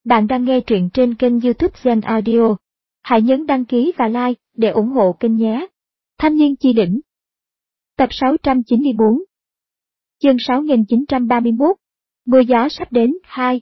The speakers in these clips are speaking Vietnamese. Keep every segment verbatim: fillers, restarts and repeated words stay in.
Bạn đang nghe truyện trên kênh YouTube Zen Audio. Hãy nhấn đăng ký và like để ủng hộ kênh nhé. Thanh niên chi đỉnh. Tập sáu trăm chín mươi bốn. Chương sáu nghìn chín trăm ba mươi mốt. Mưa gió sắp đến. hai.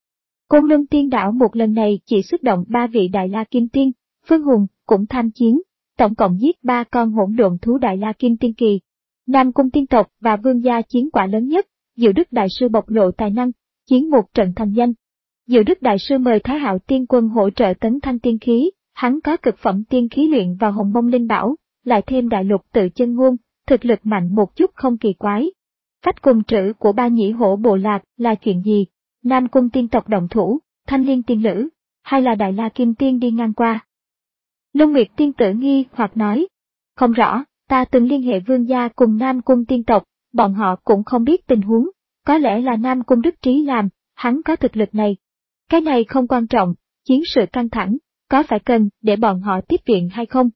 Côn Luân Tiên Đảo một lần này chỉ xuất động ba vị Đại La Kim Tiên, Phương Hùng cũng tham chiến, tổng cộng giết ba con hỗn độn thú Đại La Kim Tiên kỳ. Nam Cung tiên tộc và Vương gia chiến quả lớn nhất, Diệu Đức đại sư bộc lộ tài năng, chiến một trận thành danh. Diệu Đức đại sư mời Thái Hạo tiên quân hỗ trợ tấn thanh tiên khí, hắn có cực phẩm tiên khí luyện vào Hồng Mông Linh Bảo, lại thêm đại lục tự chân ngôn, thực lực mạnh một chút không kỳ quái. Phách cùng trữ của ba nhĩ hổ bộ lạc là chuyện gì? Nam Cung tiên tộc động thủ, Thanh Liên tiên lữ, hay là Đại La Kim Tiên đi ngang qua? Long Nguyệt tiên tử nghi hoặc nói, không rõ, ta từng liên hệ Vương gia cùng Nam Cung tiên tộc, bọn họ cũng không biết tình huống, có lẽ là Nam Cung Đức Trí làm, hắn có thực lực này. Cái này không quan trọng, chiến sự căng thẳng, có phải cần để bọn họ tiếp viện hay không?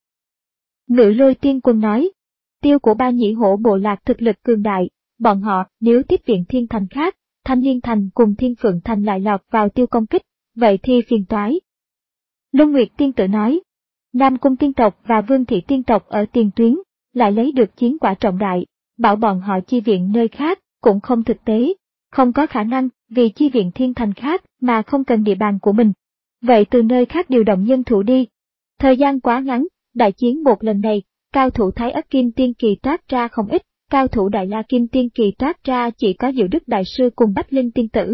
Ngự Lôi tiên quân nói, tiêu của ba nhĩ hổ bộ lạc thực lực cường đại, bọn họ nếu tiếp viện thiên thành khác, Thanh Liên thành cùng Thiên Phượng thành lại lọt vào tiêu công kích, vậy thì phiền toái. Long Nguyệt tiên tử nói, Nam Cung tiên tộc và Vương thị tiên tộc ở tiền tuyến, lại lấy được chiến quả trọng đại, bảo bọn họ chi viện nơi khác cũng không thực tế, không có khả năng vì chi viện thiên thành khác mà không cần địa bàn của mình. Vậy từ nơi khác điều động nhân thủ đi. Thời gian quá ngắn, đại chiến một lần này, cao thủ Thái Ất Kim Tiên kỳ toát ra không ít, cao thủ Đại La Kim Tiên kỳ toát ra chỉ có Diệu Đức đại sư cùng Bách Linh tiên tử.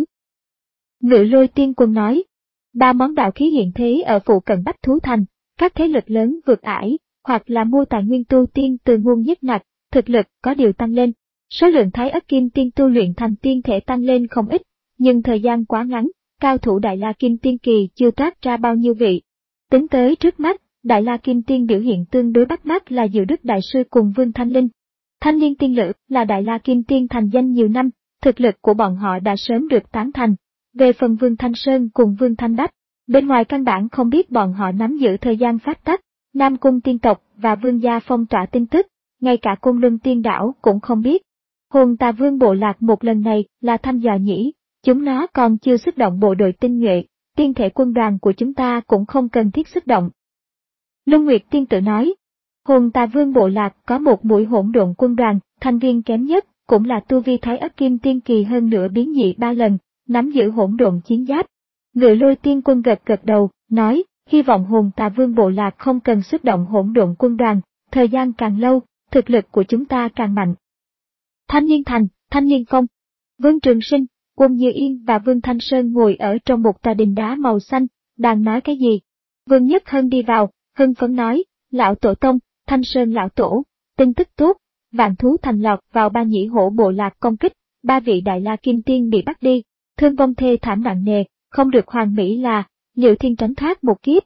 Ngự Lôi tiên quân nói, ba món đạo khí hiện thế ở phụ cận Bách Thú Thành, các thế lực lớn vượt ải, hoặc là mua tài nguyên tu tiên từ nguồn nhất nặc, thực lực có điều tăng lên. Số lượng Thái Ất Kim Tiên tu luyện thành tiên thể tăng lên không ít, nhưng thời gian quá ngắn, cao thủ Đại La Kim Tiên kỳ chưa toát ra bao nhiêu vị. Tính tới trước mắt, Đại La Kim Tiên biểu hiện tương đối bắt mắt là Diệu Đức đại sư cùng Vương Thanh Linh. Thanh Liên tiên lữ là Đại La Kim Tiên thành danh nhiều năm, thực lực của bọn họ đã sớm được tán thành. Về phần Vương Thanh Sơn cùng Vương Thanh Bách, bên ngoài căn bản không biết bọn họ nắm giữ thời gian phát tắc, Nam Cung tiên tộc và Vương gia phong tỏa tin tức, ngay cả Côn Luân Tiên Đảo cũng không biết. Hồn Tà Vương bộ lạc một lần này là thăm dò nhỉ, chúng nó còn chưa xuất động bộ đội tinh nhuệ, tiên thể quân đoàn của chúng ta cũng không cần thiết xuất động. Long Nguyệt tiên tử nói, Hồn Tà Vương bộ lạc có một mũi hỗn độn quân đoàn, thành viên kém nhất, cũng là tu vi Thái Ất Kim Tiên kỳ hơn nửa biến dị ba lần, nắm giữ hỗn độn chiến giáp. Ngự Lôi tiên quân gật gật đầu, nói, hy vọng Hồn Tà Vương bộ lạc không cần xuất động hỗn độn quân đoàn, thời gian càng lâu, thực lực của chúng ta càng mạnh. Thanh Liên thành, Thanh Liên phong. Vương Trường Sinh, Quân Như Yên và Vương Thanh Sơn ngồi ở trong một tòa đình đá màu xanh, đang nói cái gì? Vương Nhất Hân đi vào, hưng phấn nói, lão tổ tông, Thanh Sơn lão tổ, tin tức tốt, vạn thú thành lọt vào ba nhĩ hổ bộ lạc công kích, ba vị Đại La Kim Tiên bị bắt đi, thương vong thê thảm nặng nề, không được hoàn mỹ là, liệu thiên tránh thoát một kiếp.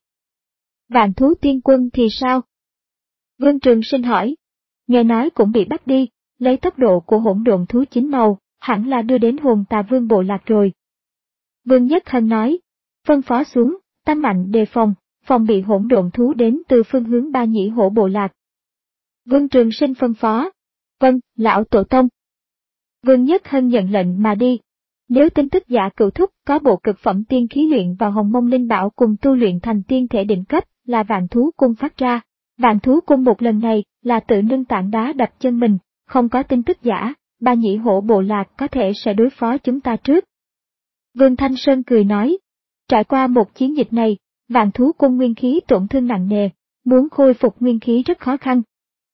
Vạn thú tiên quân thì sao? Vương Trường Sinh hỏi, nghe nói cũng bị bắt đi. Lấy tốc độ của hỗn độn thú chín màu, hẳn là đưa đến Hồn Tà Vương bộ lạc rồi. Vương Nhất Hân nói, phân phó xuống, tăng mạnh đề phòng, phòng bị hỗn độn thú đến từ phương hướng ba nhĩ hổ bộ lạc. Vương Trường Sinh phân phó, vâng, lão tổ tông. Vương Nhất Hân nhận lệnh mà đi. Nếu tin tức giả cửu thúc có bộ cực phẩm tiên khí luyện vào Hồng Mông Linh Bảo cùng tu luyện thành tiên thể đỉnh cấp là Vạn Thú Cung phát ra, Vạn Thú Cung một lần này là tự nâng tảng đá đập chân mình. Không có tin tức giả, ba nhĩ hổ bộ lạc có thể sẽ đối phó chúng ta trước. Vương Thanh Sơn cười nói, trải qua một chiến dịch này, Vạn Thú Cung nguyên khí tổn thương nặng nề, muốn khôi phục nguyên khí rất khó khăn.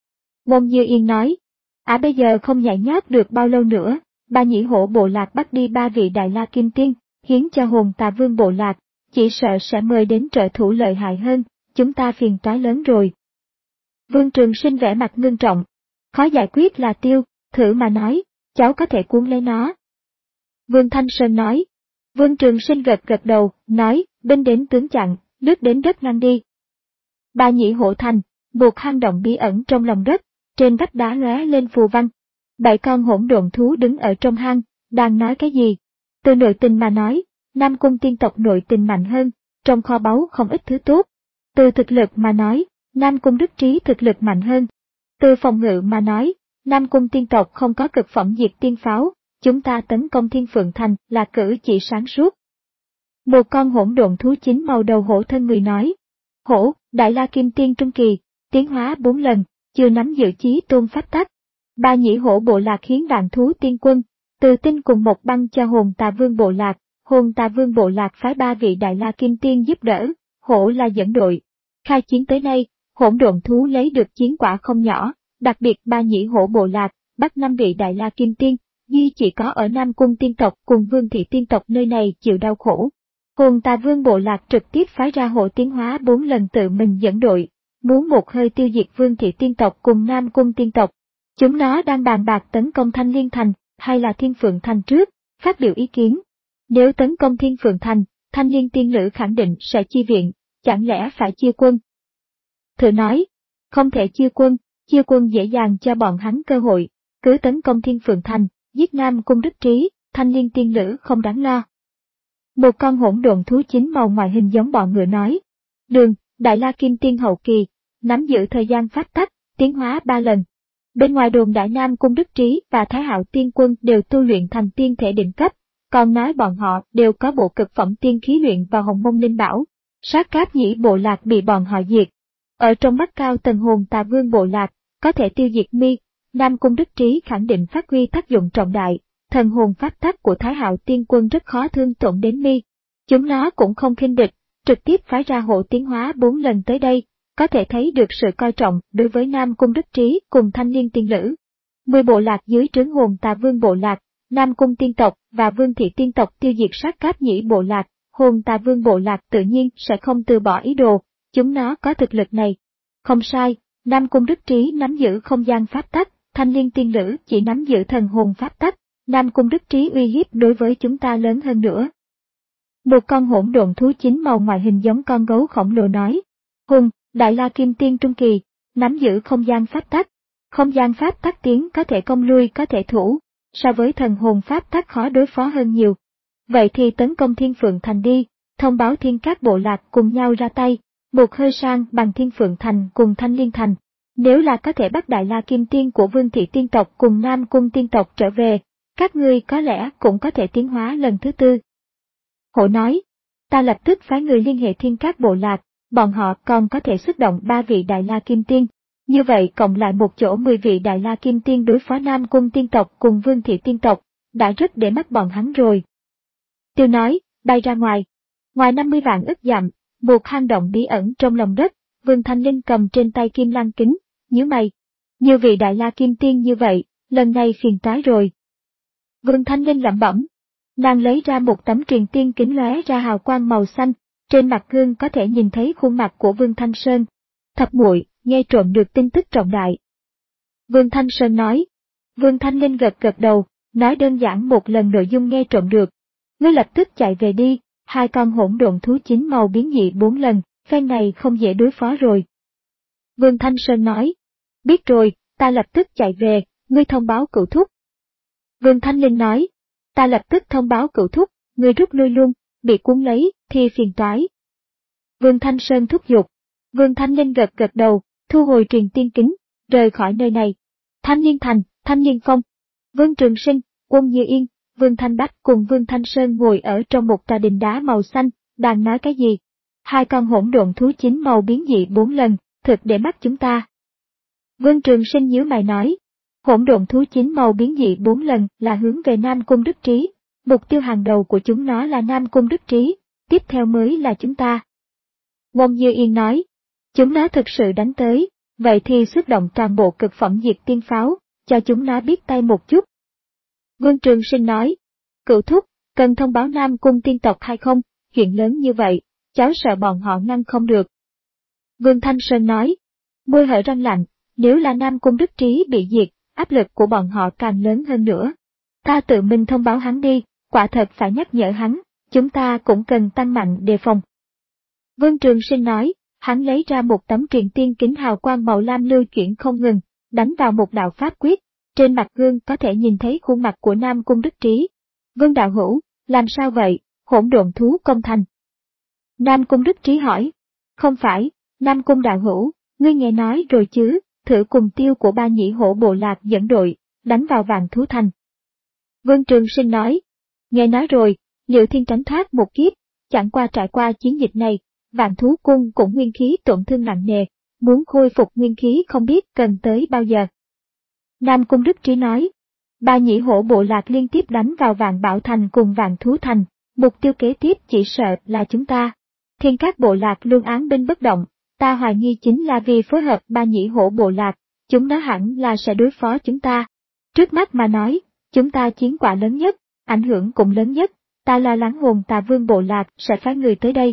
Môn Như Yên nói, à bây giờ không nhảy nhót được bao lâu nữa, ba nhĩ hổ bộ lạc bắt đi ba vị Đại La Kim Tiên, khiến cho Hồn Tà Vương bộ lạc, chỉ sợ sẽ mời đến trợ thủ lợi hại hơn, chúng ta phiền toái lớn rồi. Vương Trường Sinh vẻ mặt ngưng trọng. Khó giải quyết là tiêu, thử mà nói, cháu có thể cuốn lấy nó. Vương Thanh Sơn nói. Vương Trường Sinh gật gật đầu, nói, binh đến tướng chặn, lướt đến đất ngăn đi. Ba nhĩ hổ thành, một hang động bí ẩn trong lòng đất, trên vách đá lóe lên phù văn. Bảy con hỗn độn thú đứng ở trong hang, đang nói cái gì? Từ nội tình mà nói, Nam Cung tiên tộc nội tình mạnh hơn, trong kho báu không ít thứ tốt. Từ thực lực mà nói, Nam Cung Đức Trí thực lực mạnh hơn. Từ phòng ngự mà nói, Nam Cung tiên tộc không có cực phẩm diệt tiên pháo, chúng ta tấn công Thiên Phượng Thành là cử chỉ sáng suốt. Một con hỗn độn thú chín màu đầu hổ thân người nói. Hổ, Đại La Kim Tiên Trung Kỳ, tiến hóa bốn lần, chưa nắm giữ chí tôn pháp tắc. Ba nhĩ hổ bộ lạc khiến vạn thú tiên quân, từ tinh cùng một băng cho hồn tà vương bộ lạc, hồn tà vương bộ lạc phái ba vị Đại La Kim Tiên giúp đỡ, hổ là dẫn đội. Khai chiến tới nay, hỗn độn thú lấy được chiến quả không nhỏ, đặc biệt ba nhĩ hổ bộ lạc, bắt năm vị Đại La Kim Tiên, duy chỉ có ở Nam Cung tiên tộc cùng Vương Thị tiên tộc nơi này chịu đau khổ. Hồn tà vương bộ lạc trực tiếp phái ra hộ tiến hóa bốn lần tự mình dẫn đội, muốn một hơi tiêu diệt Vương Thị tiên tộc cùng Nam Cung tiên tộc. Chúng nó đang bàn bạc tấn công Thanh Liên Thành, hay là Thiên Phượng Thành trước, phát biểu ý kiến. Nếu tấn công Thiên Phượng Thành, Thanh Liên tiên lữ khẳng định sẽ chi viện, chẳng lẽ phải chia quân? Thử nói, không thể chia quân, chia quân dễ dàng cho bọn hắn cơ hội, cứ tấn công Thiên Phượng Thành, giết Nam Cung Đức Trí, Thanh Liên tiên lữ không đáng lo. Một con hỗn độn thú chín màu ngoại hình giống bọn ngựa nói. Đường, Đại La Kim Tiên hậu kỳ, nắm giữ thời gian pháp tắc, tiến hóa ba lần. Bên ngoài đồn Đại Nam Cung Đức Trí và Thái Hạo Tiên Quân đều tu luyện thành tiên thể đỉnh cấp, còn nói bọn họ đều có bộ cực phẩm tiên khí luyện vào Hồng Mông Linh Bảo. Sát Cáp Nhĩ bộ lạc bị bọn họ diệt. Ở trong mắt cao tầng hồn tà vương bộ lạc, có thể tiêu diệt mi, Nam Cung Đức Trí khẳng định phát huy tác dụng trọng đại. Thần hồn pháp tắc của Thái Hạo Tiên Quân rất khó thương tổn đến mi. Chúng nó cũng không khinh địch, trực tiếp phái ra hộ tiến hóa bốn lần tới đây, có thể thấy được sự coi trọng đối với Nam Cung Đức Trí cùng Thanh Liên tiên lữ. Mười bộ lạc dưới trướng hồn tà vương bộ lạc, Nam Cung tiên tộc và Vương Thị tiên tộc tiêu diệt Sát Cáp Nhĩ bộ lạc, hồn tà vương bộ lạc tự nhiên sẽ không từ bỏ ý đồ, chúng nó có thực lực này. Không sai, Nam Cung Đức Trí nắm giữ không gian pháp tắc, Thanh Liên tiên lữ chỉ nắm giữ thần hồn pháp tắc. Nam Cung Đức Trí uy hiếp đối với chúng ta lớn hơn nữa. Một con hỗn độn thú chín màu ngoại hình giống con gấu khổng lồ nói. Hùng, Đại La Kim Tiên Trung Kỳ, nắm giữ không gian pháp tắc. Không gian pháp tắc tiến có thể công lui có thể thủ, so với thần hồn pháp tắc khó đối phó hơn nhiều. Vậy thì tấn công Thiên Phượng Thành đi, thông báo thiên các bộ lạc cùng nhau ra tay, một hơi sang bằng Thiên Phượng Thành cùng Thanh Liên Thành. Nếu là có thể bắt Đại La Kim Tiên của Vương Thị tiên tộc cùng Nam Cung tiên tộc trở về, các ngươi có lẽ cũng có thể tiến hóa lần thứ tư. Hổ nói, ta lập tức phái người liên hệ thiên các bộ lạc, bọn họ còn có thể xuất động ba vị Đại La Kim Tiên. Như vậy cộng lại một chỗ mười vị Đại La Kim Tiên đối phó Nam Cung tiên tộc cùng Vương Thị tiên tộc, đã rất để mắt bọn hắn rồi. Tiêu nói, bay ra ngoài. Ngoài năm mươi vạn ức dặm, một hang động bí ẩn trong lòng đất, Vương Thanh Linh cầm trên tay kim lan kính, nhíu mày. Nhiều vị Đại La Kim Tiên như vậy, lần này phiền toái rồi. Vương Thanh Linh lẩm bẩm. Nàng lấy ra một tấm truyền tiên kính lóe ra hào quang màu xanh, trên mặt gương có thể nhìn thấy khuôn mặt của Vương Thanh Sơn. Thập muội, nghe trộm được tin tức trọng đại. Vương Thanh Sơn nói. Vương Thanh Linh gật gật đầu, nói đơn giản một lần nội dung nghe trộm được. Ngươi lập tức chạy về đi, hai con hỗn độn thú chín màu biến dị bốn lần, phen này không dễ đối phó rồi. Vương Thanh Sơn nói. Biết rồi, ta lập tức chạy về, ngươi thông báo cửu thúc. Vương Thanh Linh nói, ta lập tức thông báo cửu thúc, người rút lui luôn, bị cuốn lấy, thì phiền toái. Vương Thanh Sơn thúc giục. Vương Thanh Linh gật gật đầu, thu hồi truyền tiên kính, rời khỏi nơi này. Thanh Liên Thành, Thanh Liên Phong, Vương Trường Sinh, Quân Như Yên, Vương Thanh Bách cùng Vương Thanh Sơn ngồi ở trong một tòa đình đá màu xanh, đang nói cái gì? Hai con hỗn độn thú chín màu biến dị bốn lần, thực để mắt chúng ta. Vương Trường Sinh nhíu mày nói. Hỗn độn thú chín màu biến dị bốn lần là hướng về Nam Cung Đức Trí, mục tiêu hàng đầu của chúng nó là Nam Cung Đức Trí, tiếp theo mới là chúng ta. Quân Như Yên nói, chúng nó thực sự đánh tới, vậy thì xuất động toàn bộ cực phẩm diệt tiên pháo, cho chúng nó biết tay một chút. Vương Trường Sinh nói, cửu thúc, cần thông báo Nam Cung tiên tộc hay không, chuyện lớn như vậy, cháu sợ bọn họ ngăn không được. Vương Thanh Sơn nói, môi hở răng lạnh, nếu là Nam Cung Đức Trí bị diệt, áp lực của bọn họ càng lớn hơn nữa. Ta tự mình thông báo hắn đi, quả thật phải nhắc nhở hắn, chúng ta cũng cần tăng mạnh đề phòng. Vương Trường Sinh nói, hắn lấy ra một tấm truyền tiên kính hào quang màu lam lưu chuyển không ngừng, đánh vào một đạo pháp quyết, trên mặt gương có thể nhìn thấy khuôn mặt của Nam Cung Đức Trí. Vương đạo hữu, làm sao vậy, hỗn độn thú công thành? Nam Cung Đức Trí hỏi, không phải, Nam Cung đạo hữu, ngươi nghe nói rồi chứ, thử cùng tiêu của ba nhĩ hổ bộ lạc dẫn đội, đánh vào vạn thú thành. Vương Trường Sinh nói, nghe nói rồi, Liệu Thiên tránh thoát một kiếp, Chẳng qua trải qua chiến dịch này, Vạn Thú Cung cũng nguyên khí tổn thương nặng nề, muốn khôi phục nguyên khí không biết cần tới bao giờ. Nam Cung Đức Trí nói, ba nhĩ hổ bộ lạc liên tiếp đánh vào Vạn Bảo Thành cùng Vạn Thú Thành, mục tiêu kế tiếp chỉ sợ là chúng ta. Thiên Các bộ lạc luôn án binh bất động, ta hoài nghi chính là vì phối hợp ba nhĩ hổ bộ lạc, chúng nó hẳn là sẽ đối phó chúng ta. Trước mắt mà nói, chúng ta chiến quả lớn nhất, ảnh hưởng cũng lớn nhất, ta lo lắng Hồn Tà Vương bộ lạc sẽ phái người tới đây.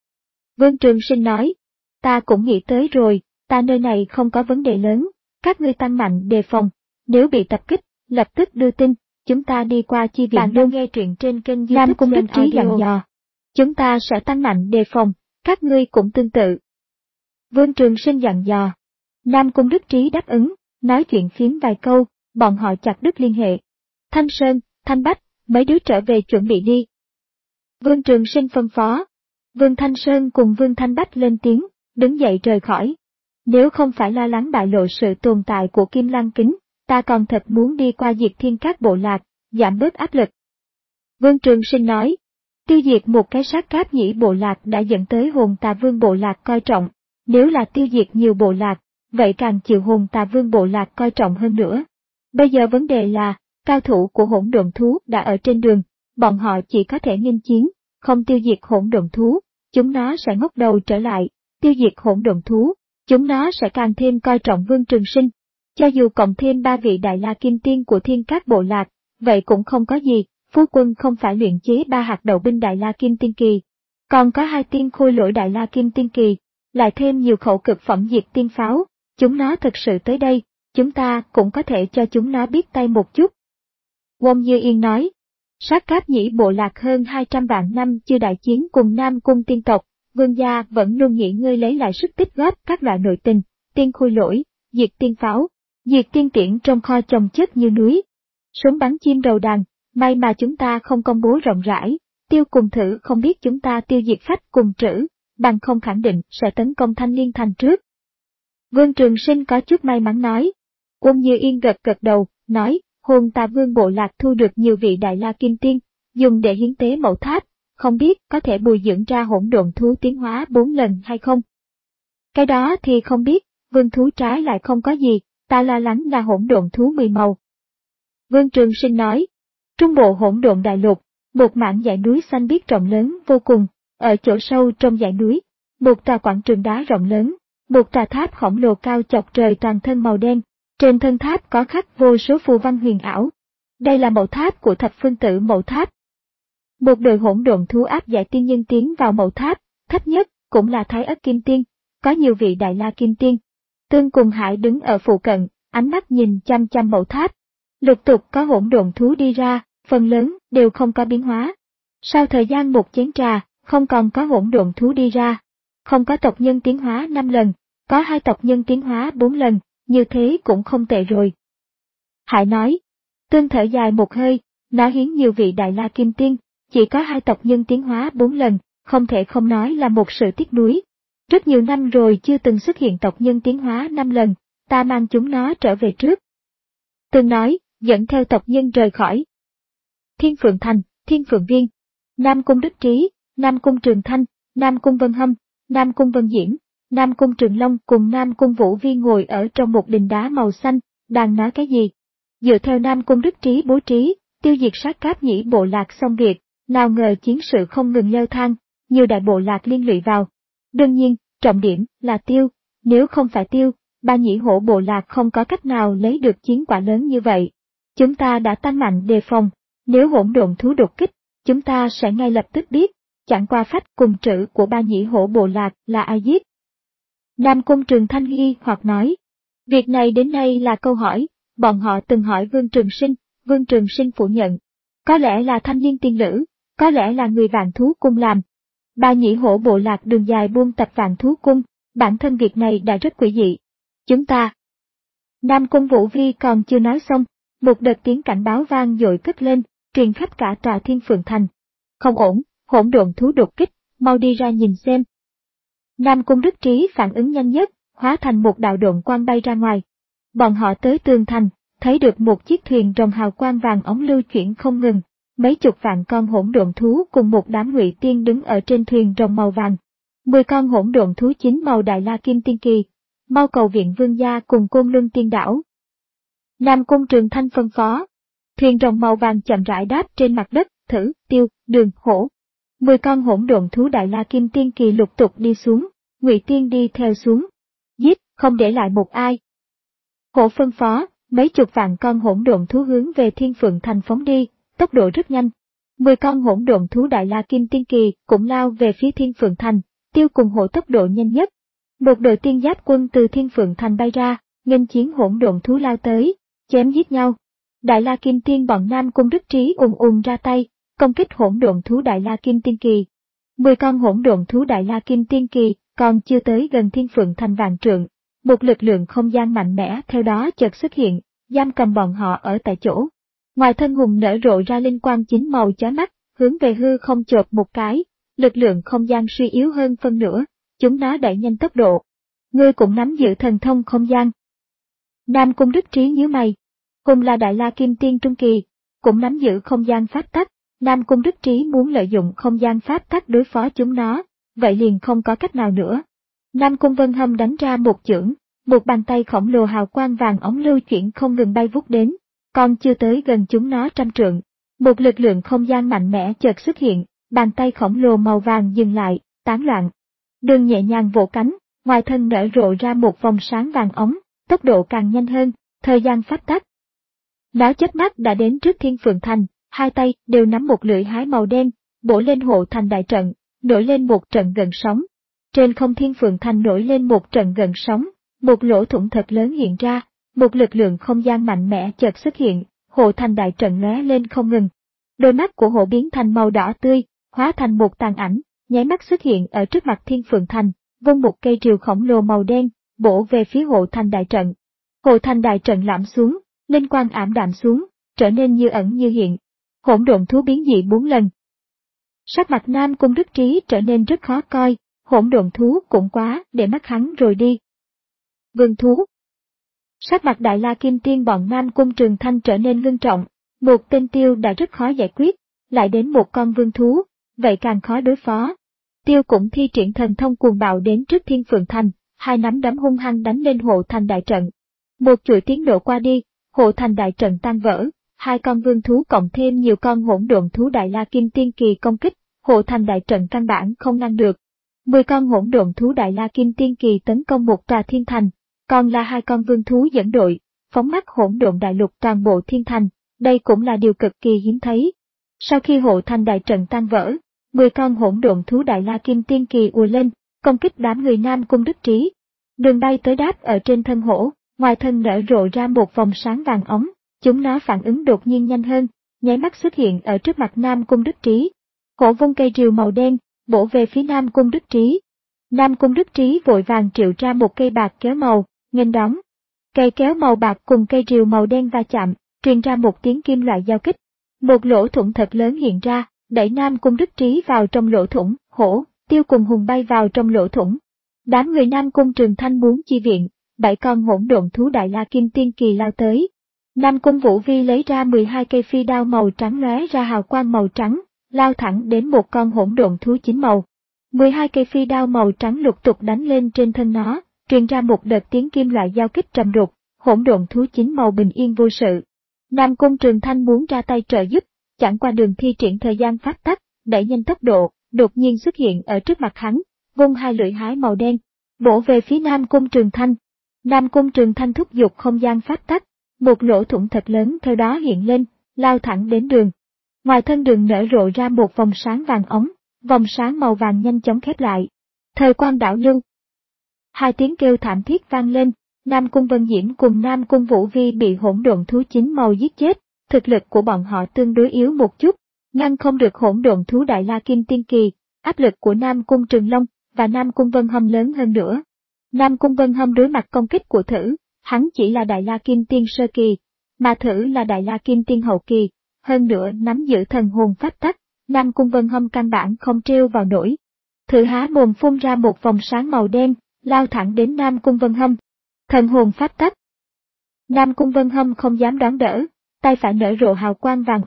Vương Trường Sinh nói, ta cũng nghĩ tới rồi, ta nơi này không có vấn đề lớn, các ngươi tăng mạnh đề phòng, nếu bị tập kích, lập tức đưa tin, chúng ta đi qua chi viện. Bạn đang nghe truyện trên kênh YouTube Nam Cung Đức Trí dặn dò, chúng ta sẽ tăng mạnh đề phòng, các ngươi cũng tương tự. Vương Trường Sinh dặn dò, Nam Cung Đức Trí đáp ứng, nói chuyện phiếm vài câu, bọn họ chặt đứt liên hệ. Thanh Sơn, Thanh Bách, mấy đứa trở về chuẩn bị đi. Vương Trường Sinh phân phó. Vương Thanh Sơn cùng Vương Thanh Bách lên tiếng, đứng dậy rời khỏi. Nếu không phải lo lắng bại lộ sự tồn tại của Kim Lăng Kính, ta còn thật muốn đi qua diệt Thiên Các bộ lạc, giảm bớt áp lực. Vương Trường Sinh nói, tiêu diệt một cái sát cáp nhĩ bộ lạc đã dẫn tới Hồn Tà Vương bộ lạc coi trọng, nếu là tiêu diệt nhiều bộ lạc, vậy càng chịu Hồn Tà Vương bộ lạc coi trọng hơn nữa. Bây giờ vấn đề là, cao thủ của hỗn độn thú đã ở trên đường, bọn họ chỉ có thể nghênh chiến, không tiêu diệt hỗn độn thú, chúng nó sẽ ngóc đầu trở lại, tiêu diệt hỗn độn thú, chúng nó sẽ càng thêm coi trọng Vương Trường Sinh. Cho dù cộng thêm ba vị Đại La Kim Tiên của Thiên Các bộ lạc, vậy cũng không có gì, phu quân không phải luyện chế ba hạt đầu binh Đại La Kim Tiên Kỳ, còn có hai tiên khôi lỗi Đại La Kim Tiên Kỳ, lại thêm nhiều khẩu cực phẩm diệt tiên pháo, chúng nó thực sự tới đây, chúng ta cũng có thể cho chúng nó biết tay một chút. Wong Như Yên nói, sát cáp nhĩ bộ lạc hơn hai trăm vạn năm chưa đại chiến cùng Nam Cung tiên tộc, vương gia vẫn luôn nghỉ ngơi lấy lại sức tích góp các loại nội tình, tiên khôi lỗi, diệt tiên pháo, diệt tiên tiễn trong kho chồng chất như núi. Súng bắn chim đầu đàn, may mà chúng ta không công bố rộng rãi, Tiêu Cùng Thử không biết chúng ta tiêu diệt Phách Cùng Trữ, bằng không khẳng định sẽ tấn công Thanh Liên Thành trước. Vương Trường Sinh có chút may mắn nói. Quân Như Yên gật gật đầu, nói, Hồn Tà Vương bộ lạc thu được nhiều vị Đại La Kim Tiên, dùng để hiến tế mẫu tháp, không biết có thể bồi dưỡng ra hỗn độn thú tiến hóa bốn lần hay không? Cái đó thì không biết, vương thú trái lại không có gì, ta lo lắng là hỗn độn thú mười màu. Vương Trường Sinh nói, trung bộ hỗn độn đại lục, một mảng dãy núi xanh biếc rộng lớn vô cùng, ở chỗ sâu trong dãy núi, một tòa quảng trường đá rộng lớn, một tòa tháp khổng lồ cao chọc trời toàn thân màu đen, trên thân tháp có khắc vô số phù văn huyền ảo. Đây là mẫu tháp của thập phương tử mẫu tháp. Một đội hỗn độn thú áp giải tiên nhân tiến vào mẫu tháp, thấp nhất cũng là Thái Ất Kim Tiên, có nhiều vị Đại La Kim Tiên. Tương cùng Hải đứng ở phụ cận, ánh mắt nhìn chăm chăm mẫu tháp. Lục tục có hỗn độn thú đi ra, phần lớn đều không có biến hóa. Sau thời gian một chén trà, không còn có hỗn độn thú đi ra. Không có tộc nhân tiến hóa năm lần, có hai tộc nhân tiến hóa bốn lần, như thế cũng không tệ rồi. Hải nói, Tương thở dài một hơi, nó hiến nhiều vị Đại La Kim Tiên, chỉ có hai tộc nhân tiến hóa bốn lần, không thể không nói là một sự tiếc nuối. Rất nhiều năm rồi chưa từng xuất hiện tộc nhân tiến hóa năm lần, ta mang chúng nó trở về trước. Tương nói, dẫn theo tộc nhân rời khỏi. Thiên Phượng Thành, Thiên Phượng Viên, Nam Cung Đức Trí, Nam Cung Trường Thanh, Nam Cung Vân Hâm, Nam Cung Vân Diễm, Nam Cung Trường Long cùng Nam Cung Vũ Vi ngồi ở trong một đình đá màu xanh, đang nói cái gì? Dựa theo Nam Cung Đức Trí bố trí, tiêu diệt sát cáp nhĩ bộ lạc xong việc, nào ngờ chiến sự không ngừng leo thang, nhiều đại bộ lạc liên lụy vào. Đương nhiên, trọng điểm là Tiêu, nếu không phải Tiêu, ba nhĩ hổ bộ lạc không có cách nào lấy được chiến quả lớn như vậy. Chúng ta đã tăng mạnh đề phòng, nếu hỗn độn thú đột kích, chúng ta sẽ ngay lập tức biết, chẳng qua Phách Cùng Trữ của ba nhĩ hổ bộ lạc là ai giết. Nam Cung Trường Thanh nghi hoặc nói, việc này đến nay là câu hỏi, bọn họ từng hỏi Vương Trường Sinh, Vương Trường Sinh phủ nhận. Có lẽ là Thanh Liên tiên nữ, có lẽ là người Vạn Thú Cung làm. Ba nhĩ hổ bộ lạc đường dài buôn tập Vạn Thú Cung, bản thân việc này đã rất quỷ dị. Chúng ta. Nam Cung Vũ Vi còn chưa nói xong, một đợt tiếng cảnh báo vang dội cất lên, truyền khắp cả tòa Thiên Phượng Thành. Không ổn, hỗn độn thú đột kích, mau đi ra nhìn xem. Nam Cung Đức Trí phản ứng nhanh nhất, hóa thành một đạo độn quang bay ra ngoài. Bọn họ tới tường thành, thấy được một chiếc thuyền rồng hào quang vàng óng lưu chuyển không ngừng, mấy chục vạn con hỗn độn thú cùng một đám ngụy tiên đứng ở trên thuyền rồng màu vàng. Mười con hỗn độn thú chín màu Đại La Kim Tiên Kỳ, mau cầu viện vương gia cùng Côn Luân Tiên Đảo. Nam Cung Trường Thanh phân phó. Thuyền rồng màu vàng chậm rãi đáp trên mặt đất, Thử, Tiêu, Đường, Hổ. Mười con hỗn độn thú Đại La Kim Tiên Kỳ lục tục đi xuống, ngụy tiên đi theo xuống. Giết, không để lại một ai. Hổ phân phó, mấy chục vạn con hỗn độn thú hướng về Thiên Phượng Thành phóng đi, tốc độ rất nhanh. Mười con hỗn độn thú Đại La Kim Tiên Kỳ cũng lao về phía Thiên Phượng Thành, Tiêu cùng Hổ tốc độ nhanh nhất. Một đội tiên giáp quân từ Thiên Phượng Thành bay ra, nghênh chiến hỗn độn thú lao tới, chém giết nhau. Đại La Kim Tiên bọn Nam Cung Đức Trí ùn ùn ra tay, công kích hỗn độn thú Đại La Kim Tiên Kỳ. Mười con hỗn độn thú Đại La Kim Tiên Kỳ còn chưa tới gần Thiên Phượng Thành vạn trượng, một lực lượng không gian mạnh mẽ theo đó chợt xuất hiện, giam cầm bọn họ ở tại chỗ. Ngoài thân hùng nở rộ ra linh quang chín màu chói mắt, hướng về hư không chộp một cái, lực lượng không gian suy yếu hơn phân nửa, chúng nó đẩy nhanh tốc độ. Ngươi cũng nắm giữ thần thông không gian. Nam Cung Đức Trí nhíu mày. Cùng là Đại La Kim Tiên Trung Kỳ, cũng nắm giữ không gian pháp tắc, Nam Cung Đức Trí muốn lợi dụng không gian pháp tắc đối phó chúng nó, vậy liền không có cách nào nữa. Nam Cung Vân Hâm đánh ra một chưởng, một bàn tay khổng lồ hào quang vàng óng lưu chuyển không ngừng bay vút đến, còn chưa tới gần chúng nó trăm trượng. Một lực lượng không gian mạnh mẽ chợt xuất hiện, bàn tay khổng lồ màu vàng dừng lại, tán loạn. Đường nhẹ nhàng vỗ cánh, ngoài thân nở rộ ra một vòng sáng vàng óng, tốc độ càng nhanh hơn, thời gian pháp tắc. Nó chớp mắt đã đến trước Thiên Phượng Thành, hai tay đều nắm một lưỡi hái màu đen, bổ lên hộ thành đại trận, nổi lên một trận gần sóng. Trên không Thiên Phượng Thành nổi lên một trận gần sóng, một lỗ thủng thật lớn hiện ra, một lực lượng không gian mạnh mẽ chợt xuất hiện, hộ thành đại trận lóe lên không ngừng. Đôi mắt của hộ biến thành màu đỏ tươi, hóa thành một tàn ảnh, nháy mắt xuất hiện ở trước mặt Thiên Phượng Thành, vung một cây rìu khổng lồ màu đen, bổ về phía hộ thành đại trận. Hộ thành đại trận lõm xuống, linh quang ảm đạm xuống, trở nên như ẩn như hiện. Hỗn độn thú biến dị bốn lần. Sắc mặt Nam Cung Đức Trí trở nên rất khó coi, hỗn độn thú cũng quá để mắt hắn rồi đi. Vương thú. Sắc mặt Đại La Kim Tiên bọn Nam Cung Trường Thanh trở nên ngưng trọng, một tên Tiêu đã rất khó giải quyết, lại đến một con vương thú, vậy càng khó đối phó. Tiêu cũng thi triển thần thông cuồng bạo đến trước Thiên Phượng Thành, hai nắm đấm hung hăng đánh lên hộ thành đại trận. Một chuỗi tiến độ qua đi, hộ thành đại trận tan vỡ, hai con vương thú cộng thêm nhiều con hỗn độn thú Đại La Kim Tiên Kỳ công kích, hộ thành đại trận căn bản không ngăn được. Mười con hỗn độn thú Đại La Kim Tiên Kỳ tấn công một tòa thiên thành, còn là hai con vương thú dẫn đội, phóng mắt hỗn độn đại lục toàn bộ thiên thành, đây cũng là điều cực kỳ hiếm thấy. Sau khi hộ thành đại trận tan vỡ, mười con hỗn độn thú Đại La Kim Tiên Kỳ ùa lên, công kích đám người Nam Cung Đức Trí. Đường bay tới đáp ở trên thân hổ, ngoài thân nở rộ ra một vòng sáng vàng óng, chúng nó phản ứng đột nhiên nhanh hơn, nháy mắt xuất hiện ở trước mặt Nam Cung Đức Trí. Hổ vung cây rìu màu đen, bổ về phía Nam Cung Đức Trí. Nam Cung Đức Trí vội vàng triệu ra một cây bạc kéo màu, nghênh đón. Cây kéo màu bạc cùng cây rìu màu đen va chạm, truyền ra một tiếng kim loại giao kích. Một lỗ thủng thật lớn hiện ra, đẩy Nam Cung Đức Trí vào trong lỗ thủng, Hổ, Tiêu cùng Hùng bay vào trong lỗ thủng. Đám người Nam Cung Trường Thanh muốn chi viện, bảy con hỗn độn thú Đại La Kim Tiên Kỳ lao tới. Nam Cung Vũ Vi lấy ra mười hai cây phi đao màu trắng lóe ra hào quang màu trắng, lao thẳng đến một con hỗn độn thú chín màu. mười hai cây phi đao màu trắng lục tục đánh lên trên thân nó, truyền ra một đợt tiếng kim loại giao kích trầm đục, hỗn độn thú chín màu bình yên vô sự. Nam Cung Trường Thanh muốn ra tay trợ giúp, chẳng qua đường thi triển thời gian pháp tắc, đẩy nhanh tốc độ, đột nhiên xuất hiện ở trước mặt hắn, vung hai lưỡi hái màu đen, bổ về phía Nam Cung Trường Thanh. Nam Cung Trường Thanh thúc giục không gian pháp tắc, một lỗ thủng thật lớn theo đó hiện lên, lao thẳng đến đường. Ngoài thân đường nở rộ ra một vòng sáng vàng óng, vòng sáng màu vàng nhanh chóng khép lại. Thời quang đảo lưu. Hai tiếng kêu thảm thiết vang lên, Nam Cung Vân Diễm cùng Nam Cung Vũ Vi bị hỗn độn thú chín màu giết chết, thực lực của bọn họ tương đối yếu một chút, ngăn không được hỗn độn thú Đại La Kim Tiên Kỳ, áp lực của Nam Cung Trường Long và Nam Cung Vân Hâm lớn hơn nữa. Nam Cung Vân Hâm đối mặt công kích của Thử, hắn chỉ là Đại La Kim Tiên Sơ Kỳ, mà Thử là Đại La Kim Tiên Hậu Kỳ, hơn nữa nắm giữ thần hồn pháp tắc, Nam Cung Vân Hâm căn bản không trêu vào nổi. Thử há mồm phun ra một vòng sáng màu đen, lao thẳng đến Nam Cung Vân Hâm. Thần hồn pháp tắc. Nam Cung Vân Hâm không dám đón đỡ, tay phải nở rộ hào quang vàng óng,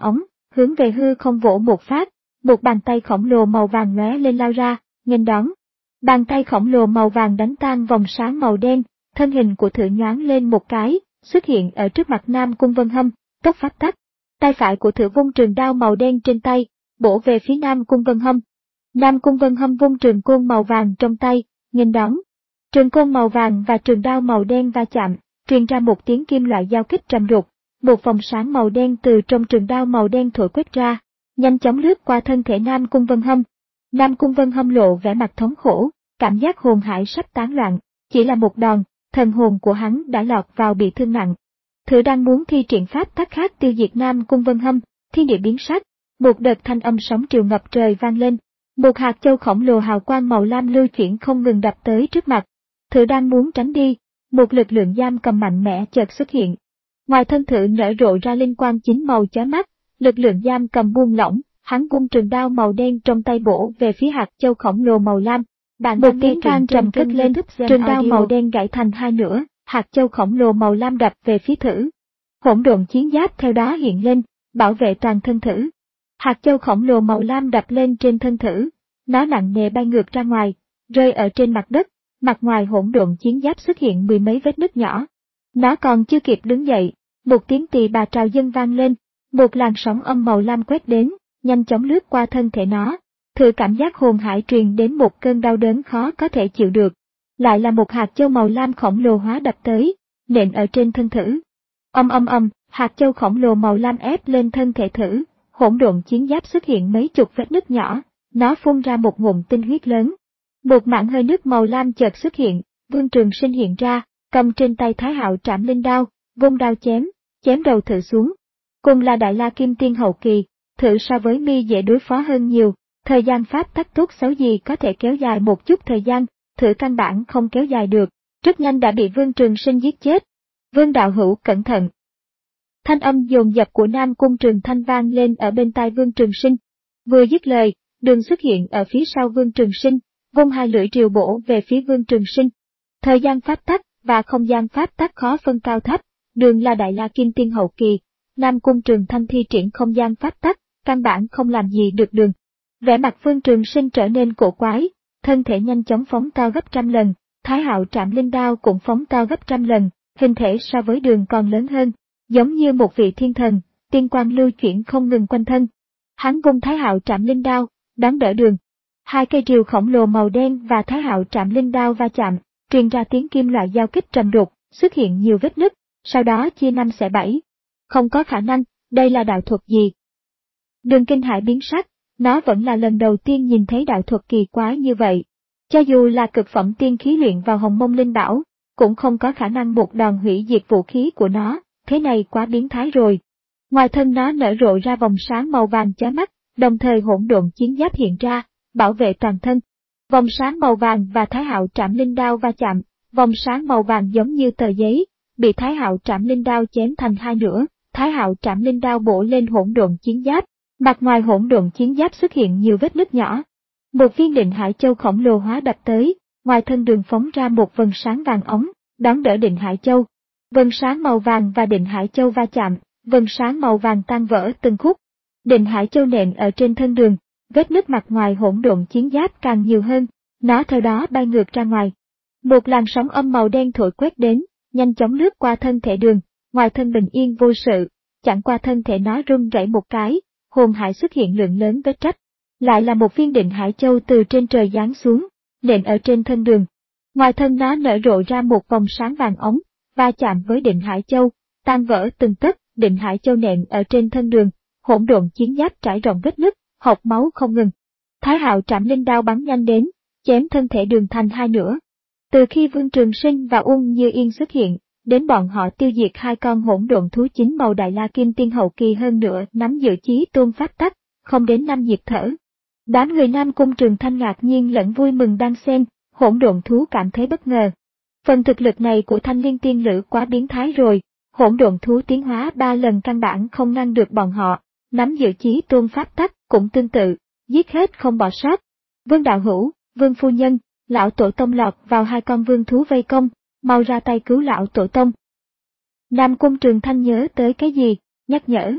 hướng về hư không vỗ một phát, một bàn tay khổng lồ màu vàng lóe lên lao ra, nghênh đón. Bàn tay khổng lồ màu vàng đánh tan vòng sáng màu đen, thân hình của Thử nhoáng lên một cái, xuất hiện ở trước mặt Nam Cung Vân Hâm, tốc pháp tắc. Tay phải của Thử vung trường đao màu đen trên tay, bổ về phía Nam Cung Vân Hâm. Nam Cung Vân Hâm vung trường côn màu vàng trong tay, nghênh đón. Trường côn màu vàng và trường đao màu đen va chạm, truyền ra một tiếng kim loại giao kích trầm đục. Một vòng sáng màu đen từ trong trường đao màu đen thổi quét ra, nhanh chóng lướt qua thân thể Nam Cung Vân Hâm. Nam Cung Vân Hâm lộ vẻ mặt thống khổ, cảm giác hồn hải sắp tán loạn, chỉ là một đòn, thần hồn của hắn đã lọt vào bị thương nặng. Thử đang muốn thi triển pháp tắc khác tiêu diệt Nam Cung Vân Hâm, thiên địa biến sắc, một đợt thanh âm sóng triều ngập trời vang lên, một hạt châu khổng lồ hào quang màu lam lưu chuyển không ngừng đập tới trước mặt. Thử đang muốn tránh đi, một lực lượng giam cầm mạnh mẽ chợt xuất hiện. Ngoài thân Thử nở rộ ra linh quang chín màu chói mắt, lực lượng giam cầm buông lỏng, hắn vung trường đao màu đen trong tay bổ về phía hạt châu khổng lồ màu lam. Bạn một tiếng vang trầm cất lên, trường đao màu đen gãy thành hai nửa, hạt châu khổng lồ màu lam đập về phía Thử. Hỗn độn chiến giáp theo đó hiện lên, bảo vệ toàn thân Thử. Hạt châu khổng lồ màu lam đập lên trên thân Thử, nó nặng nề bay ngược ra ngoài, rơi ở trên mặt đất, mặt ngoài hỗn độn chiến giáp xuất hiện mười mấy vết nứt nhỏ. Nó còn chưa kịp đứng dậy, một tiếng tỳ bà trào dân vang lên, một làn sóng âm màu lam quét đến, nhanh chóng lướt qua thân thể nó. Thử cảm giác hồn hải truyền đến một cơn đau đớn khó có thể chịu được. Lại là một hạt châu màu lam khổng lồ hóa đập tới, nện ở trên thân Thử. Âm âm âm, hạt châu khổng lồ màu lam ép lên thân thể Thử, hỗn độn chiến giáp xuất hiện mấy chục vết nứt nhỏ, nó phun ra một ngụm tinh huyết lớn. Một mảng hơi nước màu lam chợt xuất hiện, Vương Trường Sinh hiện ra, cầm trên tay Thái Hạo Trảm Linh đao, vung đao chém, chém đầu Thử xuống. Cùng là Đại La Kim Tiên hậu kỳ, Thử so với Mi dễ đối phó hơn nhiều, thời gian pháp tắc tốt xấu gì có thể kéo dài một chút thời gian, Thử căn bản không kéo dài được, rất nhanh đã bị Vương Trường Sinh giết chết. Vương đạo hữu cẩn thận. Thanh âm dồn dập của Nam Cung Trường Thanh vang lên ở bên tai Vương Trường Sinh. Vừa dứt lời, Đường xuất hiện ở phía sau Vương Trường Sinh, vung hai lưỡi triều bổ về phía Vương Trường Sinh. Thời gian pháp tắc và không gian pháp tắc khó phân cao thấp, Đường là Đại La Kim Tiên hậu kỳ, Nam Cung Trường Thanh thi triển không gian pháp tắc, căn bản không làm gì được Đường. Vẻ mặt Vương Trường Sinh trở nên cổ quái, thân thể nhanh chóng phóng to gấp trăm lần, Thái Hạo Trảm Linh đao cũng phóng to gấp trăm lần, hình thể so với Đường còn lớn hơn, giống như một vị thiên thần, tiên quang lưu chuyển không ngừng quanh thân. Hắn vung Thái Hạo Trảm Linh đao, đón đỡ Đường. Hai cây rìu khổng lồ màu đen và Thái Hạo Trảm Linh đao va chạm, truyền ra tiếng kim loại giao kích trầm đục, xuất hiện nhiều vết nứt, sau đó chia năm xẻ bảy. Không có khả năng, đây là đạo thuật gì? Đường kinh hãi biến sắc, nó vẫn là lần đầu tiên nhìn thấy đạo thuật kỳ quái như vậy. Cho dù là cực phẩm tiên khí luyện vào Hồng Mông Linh Bảo, cũng không có khả năng một đòn hủy diệt vũ khí của nó, thế này quá biến thái rồi. Ngoài thân nó nở rộ ra vòng sáng màu vàng chói mắt, đồng thời hỗn độn chiến giáp hiện ra, bảo vệ toàn thân. Vòng sáng màu vàng và Thái Hạo Trảm Linh đao va chạm, vòng sáng màu vàng giống như tờ giấy, bị Thái Hạo Trảm Linh đao chém thành hai nửa, Thái Hạo Trảm Linh đao bổ lên hỗn độn chiến giáp, mặt ngoài hỗn độn chiến giáp xuất hiện nhiều vết nứt nhỏ. Một viên Định Hải Châu khổng lồ hóa đập tới, ngoài thân Đường phóng ra một vầng sáng vàng óng, đón đỡ Định Hải Châu. Vầng sáng màu vàng và Định Hải Châu va chạm, vầng sáng màu vàng tan vỡ từng khúc. Định Hải Châu nện ở trên thân Đường, vết nứt mặt ngoài hỗn độn chiến giáp càng nhiều hơn, nó theo đó bay ngược ra ngoài. Một làn sóng âm màu đen thổi quét đến, nhanh chóng lướt qua thân thể Đường, ngoài thân bình yên vô sự, chẳng qua thân thể nó run rẩy một cái, hồn hải xuất hiện lượng lớn vết rách. Lại là một viên Định Hải Châu từ trên trời giáng xuống, nện ở trên thân Đường. Ngoài thân nó nở rộ ra một vòng sáng vàng óng, va chạm với Định Hải Châu, tan vỡ từng tấc. Định Hải Châu nện ở trên thân Đường, hỗn độn chiến giáp trải rộng vết nứt, hộc máu không ngừng. Thái Hạo Trảm Linh đao bắn nhanh đến, chém thân thể Đường thành hai nửa. Từ khi Vương Trường Sinh và Uông Như Yên xuất hiện, đến bọn họ tiêu diệt hai con hỗn độn thú chín màu Đại La Kim Tiên hậu kỳ hơn nữa nắm giữ chí tôn pháp tắc, không đến năm nhịp thở. Đám người Nam Cung Trường Thanh ngạc nhiên lẫn vui mừng đang xem, hỗn độn thú cảm thấy bất ngờ. Phần thực lực này của Thanh Liên Tiên Lữ quá biến thái rồi, hỗn độn thú tiến hóa ba lần căn bản không ngăn được bọn họ, nắm giữ chí tôn pháp tắc cũng tương tự, giết hết không bỏ sót. Vương đạo hữu, Vương phu nhân, lão tổ tông lọt vào hai con vương thú vây công, mau ra tay cứu lão tổ tông. Nam Cung Trường Thanh nhớ tới cái gì, nhắc nhở.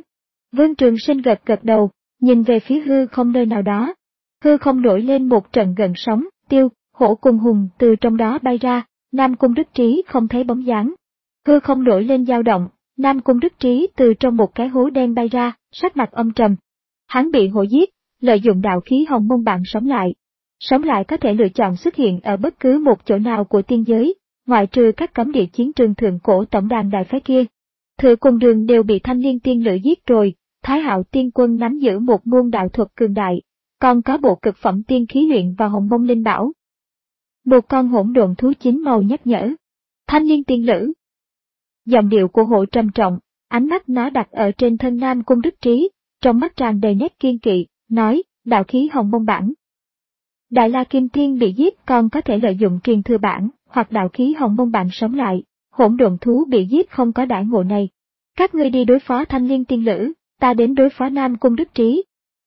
Vương Trường Sinh gật gật đầu, nhìn về phía hư không nơi nào đó. Hư không nổi lên một trận gần sóng, Tiêu, Hổ cùng Hùng từ trong đó bay ra, Nam Cung Đức Trí không thấy bóng dáng. Hư không nổi lên dao động, Nam Cung Đức Trí từ trong một cái hố đen bay ra, sắc mặt âm trầm. Hắn bị hổ giết, lợi dụng đạo khí hồng môn bạn sống lại. Sống lại có thể lựa chọn xuất hiện ở bất cứ một chỗ nào của tiên giới, ngoại trừ các cấm địa chiến trường thượng cổ tổng đàn đại phái kia. Thử cùng đường đều bị Thanh Liên tiên nữ giết rồi, Thái Hạo tiên quân nắm giữ một môn đạo thuật cường đại, còn có bộ cực phẩm tiên khí luyện và hồng mông linh bảo. Một con hỗn độn thú chín màu nhắc nhở. Thanh Liên tiên nữ. Giọng điệu của hộ trầm trọng, ánh mắt nó đặt ở trên thân Nam Cung Đức Trí, trong mắt tràn đầy nét kiên kỵ, nói, đạo khí hồng mông bản. Đại La Kim Tiên bị giết còn có thể lợi dụng truyền thừa bản, hoặc đạo khí hồng mông bản sống lại, hỗn độn thú bị giết không có đãi ngộ này. Các ngươi đi đối phó Thanh Liên tiên nữ, ta đến đối phó Nam Cung Đức Trí.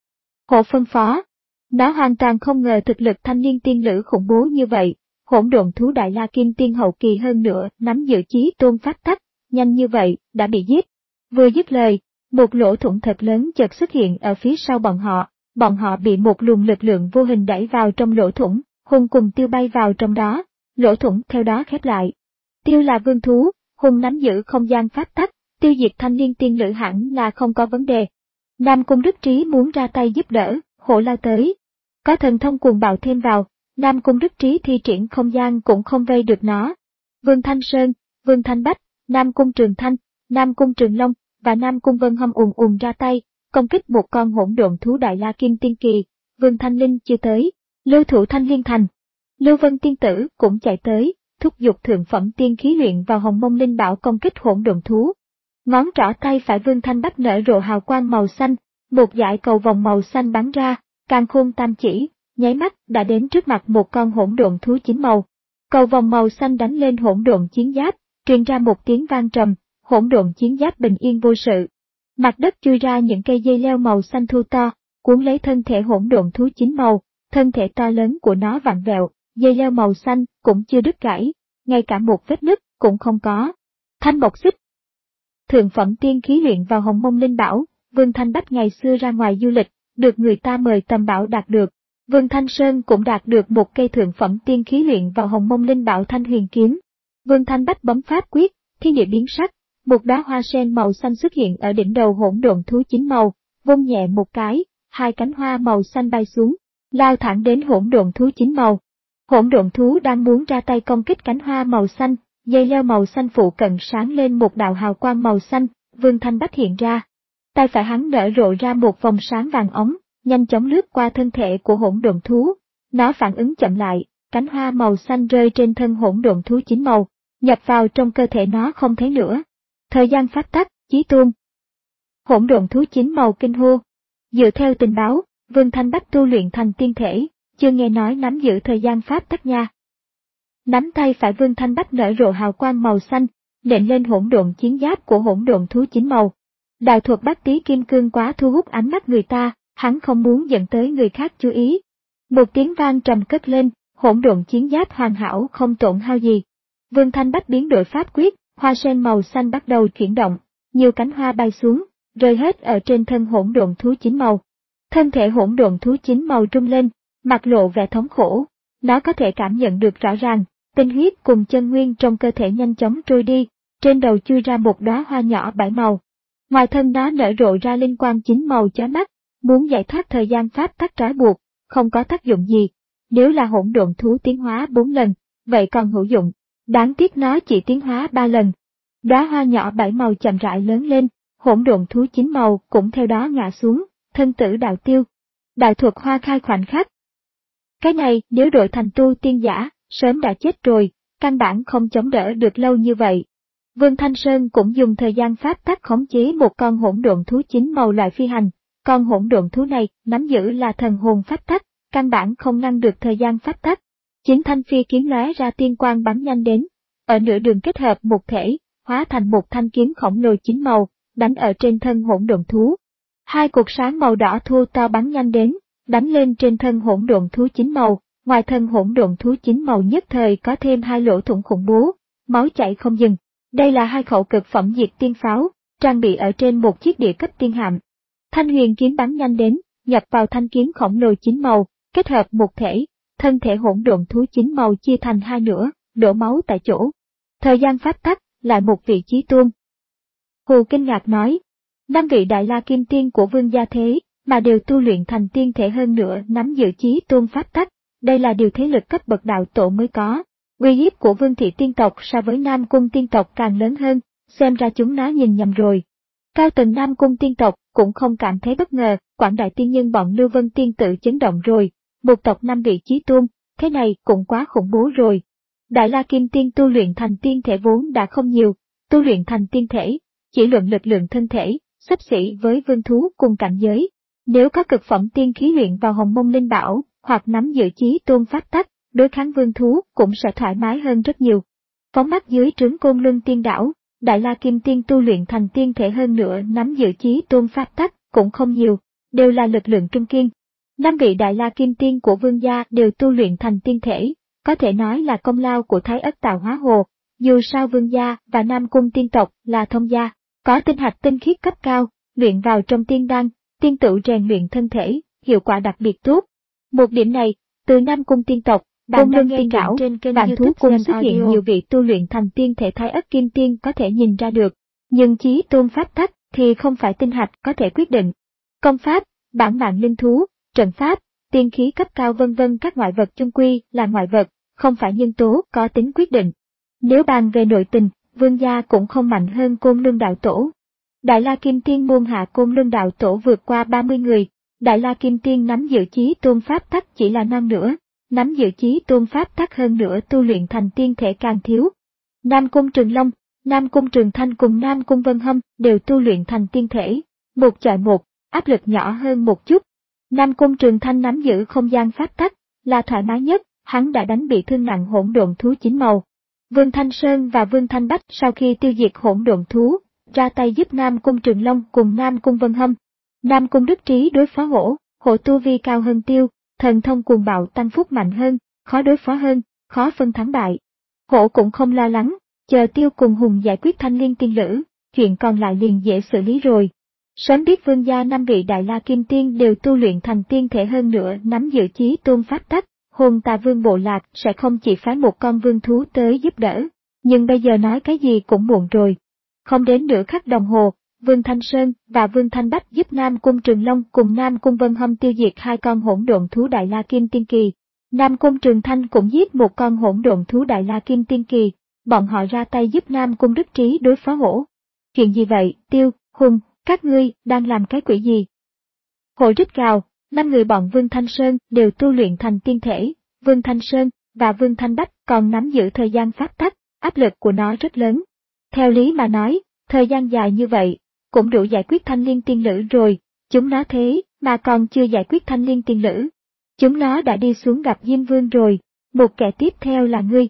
Hộ phân phó. Nó hoàn toàn không ngờ thực lực Thanh Liên tiên nữ khủng bố như vậy, hỗn độn thú Đại La Kim Tiên hậu kỳ hơn nữa nắm giữ chí tôn pháp tắc, nhanh như vậy, đã bị giết. Vừa dứt lời, một lỗ thủng thật lớn chợt xuất hiện ở phía sau bọn họ, bọn họ bị một luồng lực lượng vô hình đẩy vào trong lỗ thủng, Hùng cùng Tiêu bay vào trong đó, lỗ thủng theo đó khép lại. Tiêu là vương thú, Hùng nắm giữ không gian pháp tắc, tiêu diệt Thanh Liên tiên nữ hẳn là không có vấn đề. Nam Cung Đức Trí muốn ra tay giúp đỡ, Hổ lao tới. Có thần thông cuồng bạo thêm vào, Nam Cung Đức Trí thi triển không gian cũng không vây được nó. Vương Thanh Sơn, Vương Thanh Bách, Nam Cung Trường Thanh, Nam Cung Trường Long và Nam Cung Vân Hâm ùn ùn ra tay, công kích một con hỗn độn thú Đại La Kim Tiên kỳ. Vương Thanh Linh chưa tới, lưu thủ Thanh Liên Thành. Lưu Vân tiên tử cũng chạy tới, thúc giục thượng phẩm tiên khí luyện vào hồng mông linh bảo công kích hỗn độn thú. Ngón trỏ tay phải Vương Thanh Bách nở rộ hào quang màu xanh, một dải cầu vòng màu xanh bắn ra, càn khôn tam chỉ, nháy mắt đã đến trước mặt một con hỗn độn thú chín màu. Cầu vòng màu xanh đánh lên hỗn độn chiến giáp, truyền ra một tiếng vang trầm, hỗn độn chiến giáp bình yên vô sự. Mặt đất chui ra những cây dây leo màu xanh thu to, cuốn lấy thân thể hỗn độn thú chín màu, thân thể to lớn của nó vặn vẹo, dây leo màu xanh cũng chưa đứt gãy, ngay cả một vết nứt cũng không có. Thanh bộc xích. Thượng phẩm tiên khí luyện vào hồng mông linh bảo, Vương Thanh Bách ngày xưa ra ngoài du lịch, được người ta mời tầm bảo đạt được. Vương Thanh Sơn cũng đạt được một cây thượng phẩm tiên khí luyện vào hồng mông linh bảo Thanh Huyền Kiếm. Vương Thanh Bách bấm pháp quyết, thiên địa biến sắc, một đóa hoa sen màu xanh xuất hiện ở đỉnh đầu hỗn độn thú chín màu, vung nhẹ một cái, hai cánh hoa màu xanh bay xuống, lao thẳng đến hỗn độn thú chín màu. Hỗn độn thú đang muốn ra tay công kích cánh hoa màu xanh, dây leo màu xanh phụ cận sáng lên một đạo hào quang màu xanh, Vương Thanh Bách hiện ra. Tay phải hắn nở rộ ra một vòng sáng vàng óng, nhanh chóng lướt qua thân thể của hỗn độn thú. Nó phản ứng chậm lại, cánh hoa màu xanh rơi trên thân hỗn độn thú chín màu, nhập vào trong cơ thể nó không thấy nữa. Thời gian pháp tắc, chí tôn. Hỗn độn thú chín màu kinh hô. Dựa theo tình báo, Vương Thanh Bách tu luyện thành tiên thể, chưa nghe nói nắm giữ thời gian pháp tắc nha. Nắm tay phải Vương Thanh Bách nở rộ hào quang màu xanh, nện lên hỗn độn chiến giáp của hỗn độn thú chín màu. Đạo thuật Bát Tý Kim Cương quá thu hút ánh mắt người ta, hắn không muốn dẫn tới người khác chú ý. Một tiếng vang trầm cất lên, hỗn độn chiến giáp hoàn hảo không tổn hao gì. Vương Thanh Bách biến đổi pháp quyết, hoa sen màu xanh bắt đầu chuyển động, nhiều cánh hoa bay xuống, rơi hết ở trên thân hỗn độn thú chín màu. Thân thể hỗn độn thú chín màu rung lên, mặt lộ vẻ thống khổ, nó có thể cảm nhận được rõ ràng, tinh huyết cùng chân nguyên trong cơ thể nhanh chóng trôi đi, trên đầu chui ra một đóa hoa nhỏ bảy màu. Ngoài thân nó nở rộ ra linh quang chín màu chói mắt, muốn giải thoát thời gian pháp tắc trói buộc, không có tác dụng gì. Nếu là hỗn độn thú tiến hóa bốn lần, vậy còn hữu dụng. Đáng tiếc nó chỉ tiến hóa ba lần. Đóa hoa nhỏ bảy màu chậm rãi lớn lên, hỗn độn thú chín màu cũng theo đó ngã xuống, thân tử đạo tiêu. Đại thuật hoa khai khoảnh khắc. Cái này nếu đổi thành tu tiên giả, sớm đã chết rồi, căn bản không chống đỡ được lâu như vậy. Vương Thanh Sơn cũng dùng thời gian pháp tắc khống chế một con hỗn độn thú chín màu loại phi hành. Con hỗn độn thú này nắm giữ là thần hồn pháp tắc, căn bản không ngăn được thời gian pháp tắc. Chín thanh phi kiếm lóe ra tiên quang bắn nhanh đến, ở nửa đường kết hợp một thể, hóa thành một thanh kiếm khổng lồ chín màu, đánh ở trên thân hỗn độn thú. Hai cột sáng màu đỏ thô to bắn nhanh đến, đánh lên trên thân hỗn độn thú chín màu, ngoài thân hỗn độn thú chín màu nhất thời có thêm hai lỗ thủng khủng bố, máu chảy không dừng. Đây là hai khẩu cực phẩm diệt tiên pháo, trang bị ở trên một chiếc địa cấp tiên hạm. Thanh huyền kiếm bắn nhanh đến, nhập vào thanh kiếm khổng lồ chín màu, kết hợp một thể, thân thể hỗn độn thú chín màu chia thành hai nửa, đổ máu tại chỗ. Thời gian pháp tắc, lại một vị chí tôn. Hù kinh ngạc nói, năm vị đại la kim tiên của vương gia thế, mà đều tu luyện thành tiên thể hơn nữa nắm giữ chí tôn pháp tắc, đây là điều thế lực cấp bậc đạo tổ mới có. Uy hiếp của vương thị tiên tộc so với Nam Cung tiên tộc càng lớn hơn, xem ra chúng nó nhìn nhầm rồi. Cao tầng Nam Cung tiên tộc cũng không cảm thấy bất ngờ, quảng đại tiên nhân bọn Lưu Vân tiên tự chấn động rồi, một tộc năm vị chí tôn, thế này cũng quá khủng bố rồi. Đại la kim tiên tu luyện thành tiên thể vốn đã không nhiều, tu luyện thành tiên thể, chỉ luận lực lượng thân thể, xấp xỉ với vương thú cùng cảnh giới. Nếu có cực phẩm tiên khí luyện vào hồng mông linh bảo, hoặc nắm giữ chí tôn pháp tắc, đối kháng vương thú cũng sẽ thoải mái hơn rất nhiều. Phóng mắt dưới trướng Côn Luân tiên đảo, đại la kim tiên tu luyện thành tiên thể hơn nữa nắm giữ chí tôn pháp tắc cũng không nhiều, đều là lực lượng trung kiên. Năm vị đại la kim tiên của vương gia đều tu luyện thành tiên thể, có thể nói là công lao của Thái Ất Tạo Hóa Hồ. Dù sao vương gia và Nam Cung tiên tộc là thông gia, có tinh hạch tinh khiết cấp cao, luyện vào trong tiên đan, tiên tự rèn luyện thân thể, hiệu quả đặc biệt tốt. Một điểm này, từ Nam Cung tiên tộc, Côn Luân tiên đảo, Vạn Thú Cung xuất hiện nhiều vị tu luyện thành tiên thể Thái Ất kim tiên có thể nhìn ra được, nhưng chí tôn pháp tắc thì không phải tinh hạch có thể quyết định. Công pháp, bản mạng linh thú, trận pháp, tiên khí cấp cao vân vân các ngoại vật chung quy là ngoại vật, không phải nhân tố có tính quyết định. Nếu bàn về nội tình, vương gia cũng không mạnh hơn Côn Luân đạo tổ. Đại la kim tiên môn hạ Côn Luân đạo tổ vượt qua ba mươi người, đại la kim tiên nắm giữ chí tôn pháp tắc chỉ là non nữa, nắm giữ chí tôn pháp tắc hơn nữa tu luyện thành tiên thể càng thiếu. Nam Cung Trường Long, Nam Cung Trường Thanh cùng Nam Cung Vân Hâm đều tu luyện thành tiên thể, một chọi một, áp lực nhỏ hơn một chút. Nam Cung Trường Thanh nắm giữ không gian pháp tắc, là thoải mái nhất, hắn đã đánh bị thương nặng hỗn độn thú chín màu. Vương Thanh Sơn và Vương Thanh Bách sau khi tiêu diệt hỗn độn thú, ra tay giúp Nam Cung Trường Long cùng Nam Cung Vân Hâm. Nam Cung Đức Trí đối phó hổ, hổ tu vi cao hơn tiêu, thần thông cuồng bạo tăng phúc mạnh hơn, khó đối phó hơn, khó phân thắng bại. Hổ cũng không lo lắng, chờ tiêu cùng hùng giải quyết thanh liên tiên lữ, chuyện còn lại liền dễ xử lý rồi. Sớm biết vương gia năm vị đại la kim tiên đều tu luyện thành tiên thể hơn nữa nắm giữ chí tôn pháp tắc, hồn tà vương bộ lạc sẽ không chỉ phái một con vương thú tới giúp đỡ, nhưng bây giờ nói cái gì cũng muộn rồi. Không đến nửa khắc đồng hồ, Vương Thanh Sơn và Vương Thanh Bách giúp Nam Cung Trường Long cùng Nam Cung Vân Hâm tiêu diệt hai con hỗn độn thú đại la kim tiên kỳ. Nam Cung Trường Thanh cũng giết một con hỗn độn thú đại la kim tiên kỳ, bọn họ ra tay giúp Nam Cung Đức Trí đối phó hổ. Chuyện gì vậy, Tiêu, Hùng, các ngươi đang làm cái quỷ gì? Hổ rít gào, năm người bọn Vương Thanh Sơn đều tu luyện thành tiên thể, Vương Thanh Sơn và Vương Thanh Bách còn nắm giữ thời gian pháp tắc, áp lực của nó rất lớn. Theo lý mà nói, thời gian dài như vậy, cũng đủ giải quyết thanh liên tiên lữ rồi, chúng nó thế mà còn chưa giải quyết thanh liên tiên lữ. Chúng nó đã đi xuống gặp Diêm Vương rồi, một kẻ tiếp theo là ngươi.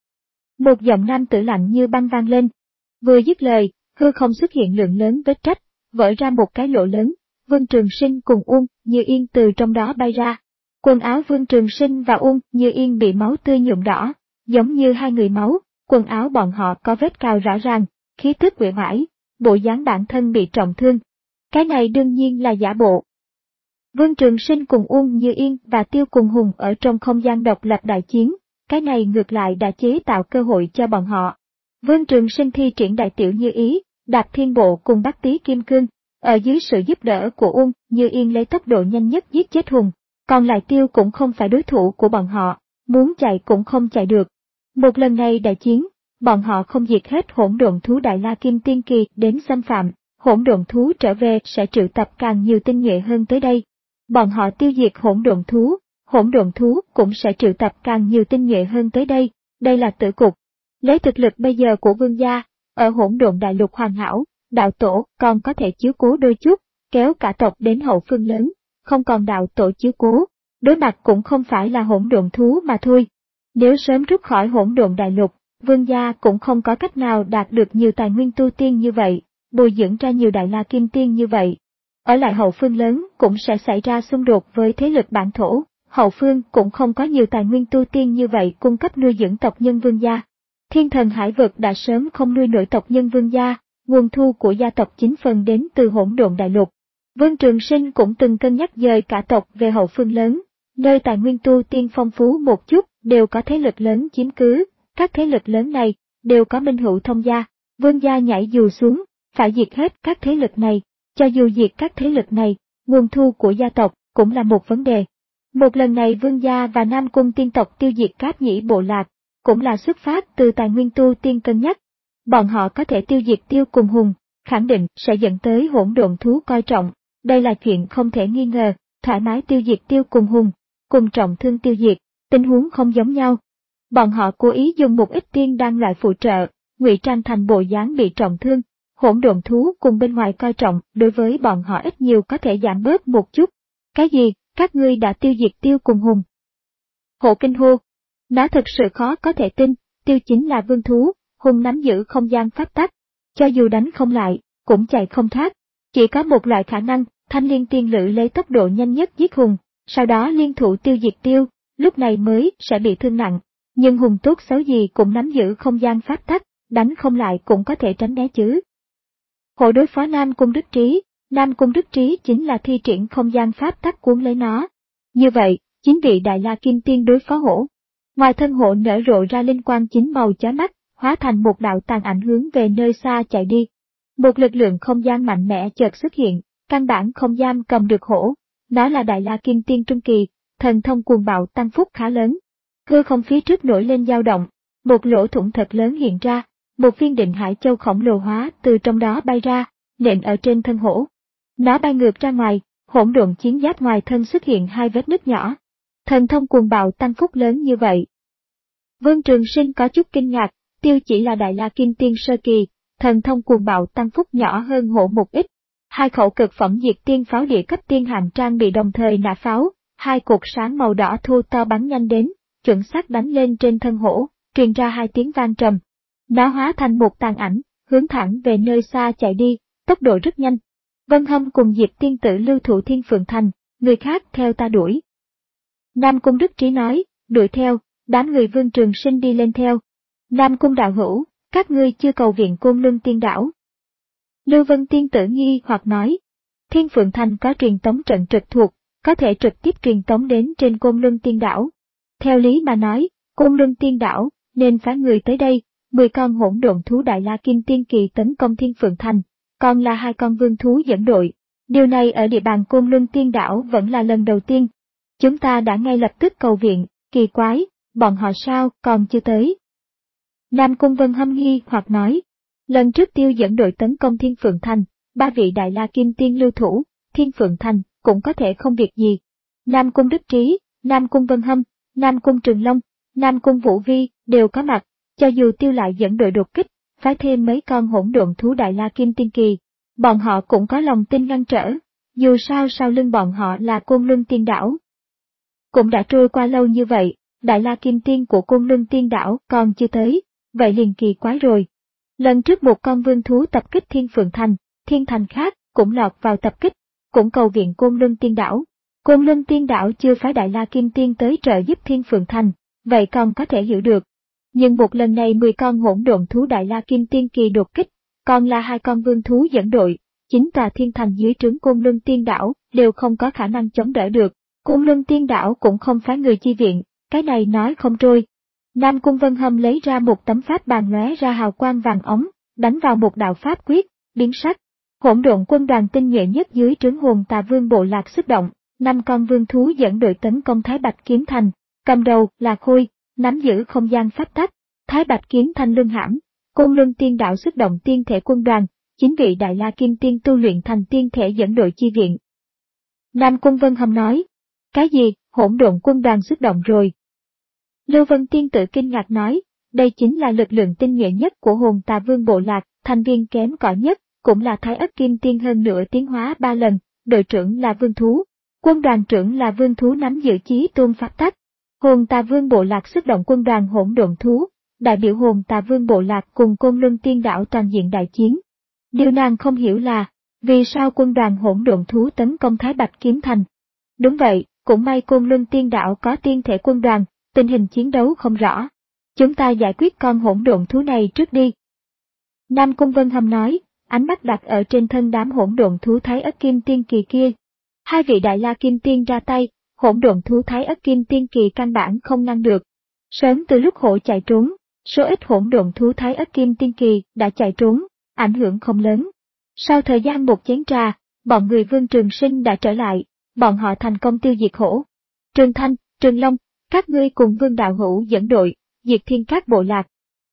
Một giọng nam tử lạnh như băng vang lên. Vừa dứt lời, hư không xuất hiện lượng lớn vết rách, vỡ ra một cái lỗ lớn, Vương Trường Sinh cùng Uông Như Yên từ trong đó bay ra. Quần áo Vương Trường Sinh và Uông Như Yên bị máu tươi nhuộm đỏ, giống như hai người máu, quần áo bọn họ có vết cào rõ ràng, khí tức uể oải, bộ dáng bản thân bị trọng thương. Cái này đương nhiên là giả bộ. Vương Trường Sinh cùng Uông Như Yên và Tiêu Cùng Hùng ở trong không gian độc lập đại chiến, cái này ngược lại đã chế tạo cơ hội cho bọn họ. Vương Trường Sinh thi triển đại tiểu như ý, đạp thiên bộ cùng Bát Tý Kim Cương, ở dưới sự giúp đỡ của Uông Như Yên lấy tốc độ nhanh nhất giết chết Hùng, còn lại Tiêu cũng không phải đối thủ của bọn họ, muốn chạy cũng không chạy được. Một lần này đại chiến, bọn họ không diệt hết hỗn độn thú đại la kim tiên kỳ đến xâm phạm, hỗn độn thú trở về sẽ triệu tập càng nhiều tinh nhuệ hơn tới đây. Bọn họ tiêu diệt hỗn độn thú, hỗn độn thú cũng sẽ triệu tập càng nhiều tinh nhuệ hơn tới đây, đây là tử cục. Lấy thực lực bây giờ của vương gia, ở hỗn độn đại lục hoàn hảo, đạo tổ còn có thể chiếu cố đôi chút, kéo cả tộc đến hậu phương lớn, không còn đạo tổ chiếu cố, đối mặt cũng không phải là hỗn độn thú mà thôi. Nếu sớm rút khỏi hỗn độn đại lục, vương gia cũng không có cách nào đạt được nhiều tài nguyên tu tiên như vậy, bồi dưỡng ra nhiều đại la kim tiên như vậy. Ở lại hậu phương lớn cũng sẽ xảy ra xung đột với thế lực bản thổ, hậu phương cũng không có nhiều tài nguyên tu tiên như vậy cung cấp nuôi dưỡng tộc nhân vương gia. Thiên thần hải vực đã sớm không nuôi nổi tộc nhân vương gia, nguồn thu của gia tộc chính phần đến từ hỗn độn đại lục. Vương Trường Sinh cũng từng cân nhắc dời cả tộc về hậu phương lớn, nơi tài nguyên tu tiên phong phú một chút, đều có thế lực lớn chiếm cứ, các thế lực lớn này đều có minh hữu thông gia, Vương gia nhảy dù xuống, phải diệt hết các thế lực này, cho dù diệt các thế lực này, nguồn thu của gia tộc cũng là một vấn đề. Một lần này Vương gia và Nam Cung tiên tộc tiêu diệt Cáp Nhĩ bộ lạc, cũng là xuất phát từ tài nguyên tu tiên cân nhắc. Bọn họ có thể tiêu diệt Tiêu Cùng Hùng, khẳng định sẽ dẫn tới hỗn độn thú coi trọng, đây là chuyện không thể nghi ngờ, thoải mái tiêu diệt Tiêu Cùng Hùng, cùng trọng thương tiêu diệt, tình huống không giống nhau. Bọn họ cố ý dùng một ít tiên đan loại phụ trợ, ngụy trang thành bộ dáng bị trọng thương, hỗn độn thú cùng bên ngoài coi trọng, đối với bọn họ ít nhiều có thể giảm bớt một chút. Cái gì, các ngươi đã tiêu diệt Tiêu Cùng Hùng? Hộ kinh hô, nó thực sự khó có thể tin, Tiêu chính là vương thú, Hùng nắm giữ không gian pháp tắc, cho dù đánh không lại, cũng chạy không thoát. Chỉ có một loại khả năng, Thanh Liên tiên lữ lấy tốc độ nhanh nhất giết Hùng, sau đó liên thủ tiêu diệt Tiêu, lúc này mới sẽ bị thương nặng. Nhưng Hùng tốt xấu gì cũng nắm giữ không gian pháp tắc, đánh không lại cũng có thể tránh né chứ. Hộ đối phó Nam Cung Đức Trí, Nam Cung Đức Trí chính là thi triển không gian pháp tắc cuốn lấy nó. Như vậy, chính vị Đại La Kim Tiên đối phó hổ. Ngoài thân hộ nở rộ ra linh quang chín màu chói mắt, hóa thành một đạo tàn ảnh hướng về nơi xa chạy đi. Một lực lượng không gian mạnh mẽ chợt xuất hiện, căn bản không giam cầm được hổ. Nó là Đại La Kim Tiên trung kỳ, thần thông cuồng bạo tăng phúc khá lớn. Hư không phía trước nổi lên dao động, một lỗ thủng thật lớn hiện ra, một viên định hải châu khổng lồ hóa từ trong đó bay ra, nện ở trên thân hổ. Nó bay ngược ra ngoài, hỗn độn chiến giáp ngoài thân xuất hiện hai vết nứt nhỏ. Thần thông cuồng bạo tăng phúc lớn như vậy. Vương Trường Sinh có chút kinh ngạc, Tiêu chỉ là Đại La Kim Tiên sơ kỳ, thần thông cuồng bạo tăng phúc nhỏ hơn hổ một ít. Hai khẩu cực phẩm diệt tiên pháo địa cấp tiên hàm trang bị đồng thời nã pháo, hai cột sáng màu đỏ thô to bắn nhanh đến, chuẩn xác đánh lên trên thân hổ, truyền ra hai tiếng vang trầm. Nó hóa thành một tàn ảnh, hướng thẳng về nơi xa chạy đi, tốc độ rất nhanh. Vân Hâm cùng Diệp tiên tử lưu thủ Thiên Phượng Thành, người khác theo ta đuổi. Nam Cung Đức Trí nói, đuổi theo, đám người Vương Trường Sinh đi lên theo. Nam Cung đạo hữu, các ngươi chưa cầu viện Côn Luân Tiên Đảo. Lưu Vân tiên tử nghi hoặc nói, Thiên Phượng Thành có truyền tống trận trực thuộc, có thể trực tiếp truyền tống đến trên Côn Luân Tiên Đảo. Theo lý mà nói, Côn Luân Tiên Đảo nên phái người tới đây, mười con hỗn độn thú Đại La Kim Tiên kỳ tấn công Thiên Phượng Thành, còn là hai con vương thú dẫn đội. Điều này ở địa bàn Côn Luân Tiên Đảo vẫn là lần đầu tiên. Chúng ta đã ngay lập tức cầu viện, kỳ quái, bọn họ sao còn chưa tới. Nam Cung Vân Hâm nghi hoặc nói, lần trước Tiêu dẫn đội tấn công Thiên Phượng Thành, ba vị Đại La Kim Tiên lưu thủ, Thiên Phượng Thành cũng có thể không việc gì. Nam Cung Đức Trí, Nam Cung Vân Hâm, Nam Cung Trường Long, Nam Cung Vũ Vi đều có mặt, cho dù Tiêu lại dẫn đội đột kích, phái thêm mấy con hỗn độn thú Đại La Kim Tiên kỳ, bọn họ cũng có lòng tin ngăn trở, dù sao sau lưng bọn họ là Côn Luân Tiên Đảo. Cũng đã trôi qua lâu như vậy, Đại La Kim Tiên của Côn Luân Tiên Đảo còn chưa tới, vậy liền kỳ quái rồi. Lần trước một con vương thú tập kích Thiên Phượng Thành, thiên thành khác cũng lọt vào tập kích, cũng cầu viện Côn Luân Tiên Đảo. Côn Luân Tiên Đảo chưa phái Đại La Kim Tiên tới trợ giúp Thiên Phượng Thành, vậy còn có thể hiểu được. Nhưng một lần này mười con hỗn độn thú Đại La Kim Tiên kỳ đột kích, còn là hai con vương thú dẫn đội, chính tòa thiên thành dưới trướng Côn Luân Tiên Đảo đều không có khả năng chống đỡ được. Côn Luân Tiên Đảo cũng không phái người chi viện, cái này nói không trôi. Nam Cung Vân Hâm lấy ra một tấm pháp bàn lóe ra hào quang vàng ống, đánh vào một đạo pháp quyết, biến sắc. Hỗn độn quân đoàn tinh nhuệ nhất dưới trướng Hồn Tà Vương bộ lạc xuất động, năm con vương thú dẫn đội tấn công Thái Bạch Kiếm Thành, cầm đầu là Khôi, nắm giữ không gian pháp tắc. Thái Bạch Kiếm Thành lưng hãm, Côn Luân Tiên Đảo xuất động tiên thể quân đoàn, chính vị Đại La Kim Tiên tu luyện thành tiên thể dẫn đội chi viện. Nam Cung Vân Hâm nói, cái gì, hỗn độn quân đoàn xuất động rồi. Lưu Vân tiên tử kinh ngạc nói, đây chính là lực lượng tinh nhuệ nhất của Hồn Tà Vương bộ lạc, thành viên kém cỏi nhất, cũng là Thái Ất Kim Tiên hơn nữa tiến hóa ba lần, đội trưởng là vương thú, quân đoàn trưởng là vương thú nắm giữ chí tôn pháp tắc. Hồn Tà Vương bộ lạc xuất động quân đoàn hỗn độn thú, đại biểu Hồn Tà Vương bộ lạc cùng Côn Luân Tiên Đảo toàn diện đại chiến. Điều nàng không hiểu là, vì sao quân đoàn hỗn độn thú tấn công Thái Bạch Kiếm Thành. Đúng vậy, cũng may Côn Luân Tiên Đảo có tiên thể quân đoàn, tình hình chiến đấu không rõ. Chúng ta giải quyết con hỗn độn thú này trước đi. Nam Cung Vân Hâm nói, ánh mắt đặt ở trên thân đám hỗn độn thú Thái Ất Kim Tiên Kỳ kia. Hai vị Đại La Kim Tiên ra tay, hỗn độn thú Thái Ất Kim Tiên Kỳ căn bản không ngăn được. Sớm từ lúc hổ chạy trốn, số ít hỗn độn thú Thái Ất Kim Tiên Kỳ đã chạy trốn, ảnh hưởng không lớn. Sau thời gian một chén trà, bọn người Vương Trường Sinh đã trở lại, bọn họ thành công tiêu diệt hổ. Trường Thanh, Trường Long, các ngươi cùng Vương Đạo Hữu dẫn đội, diệt Thiên Cát Bộ Lạc.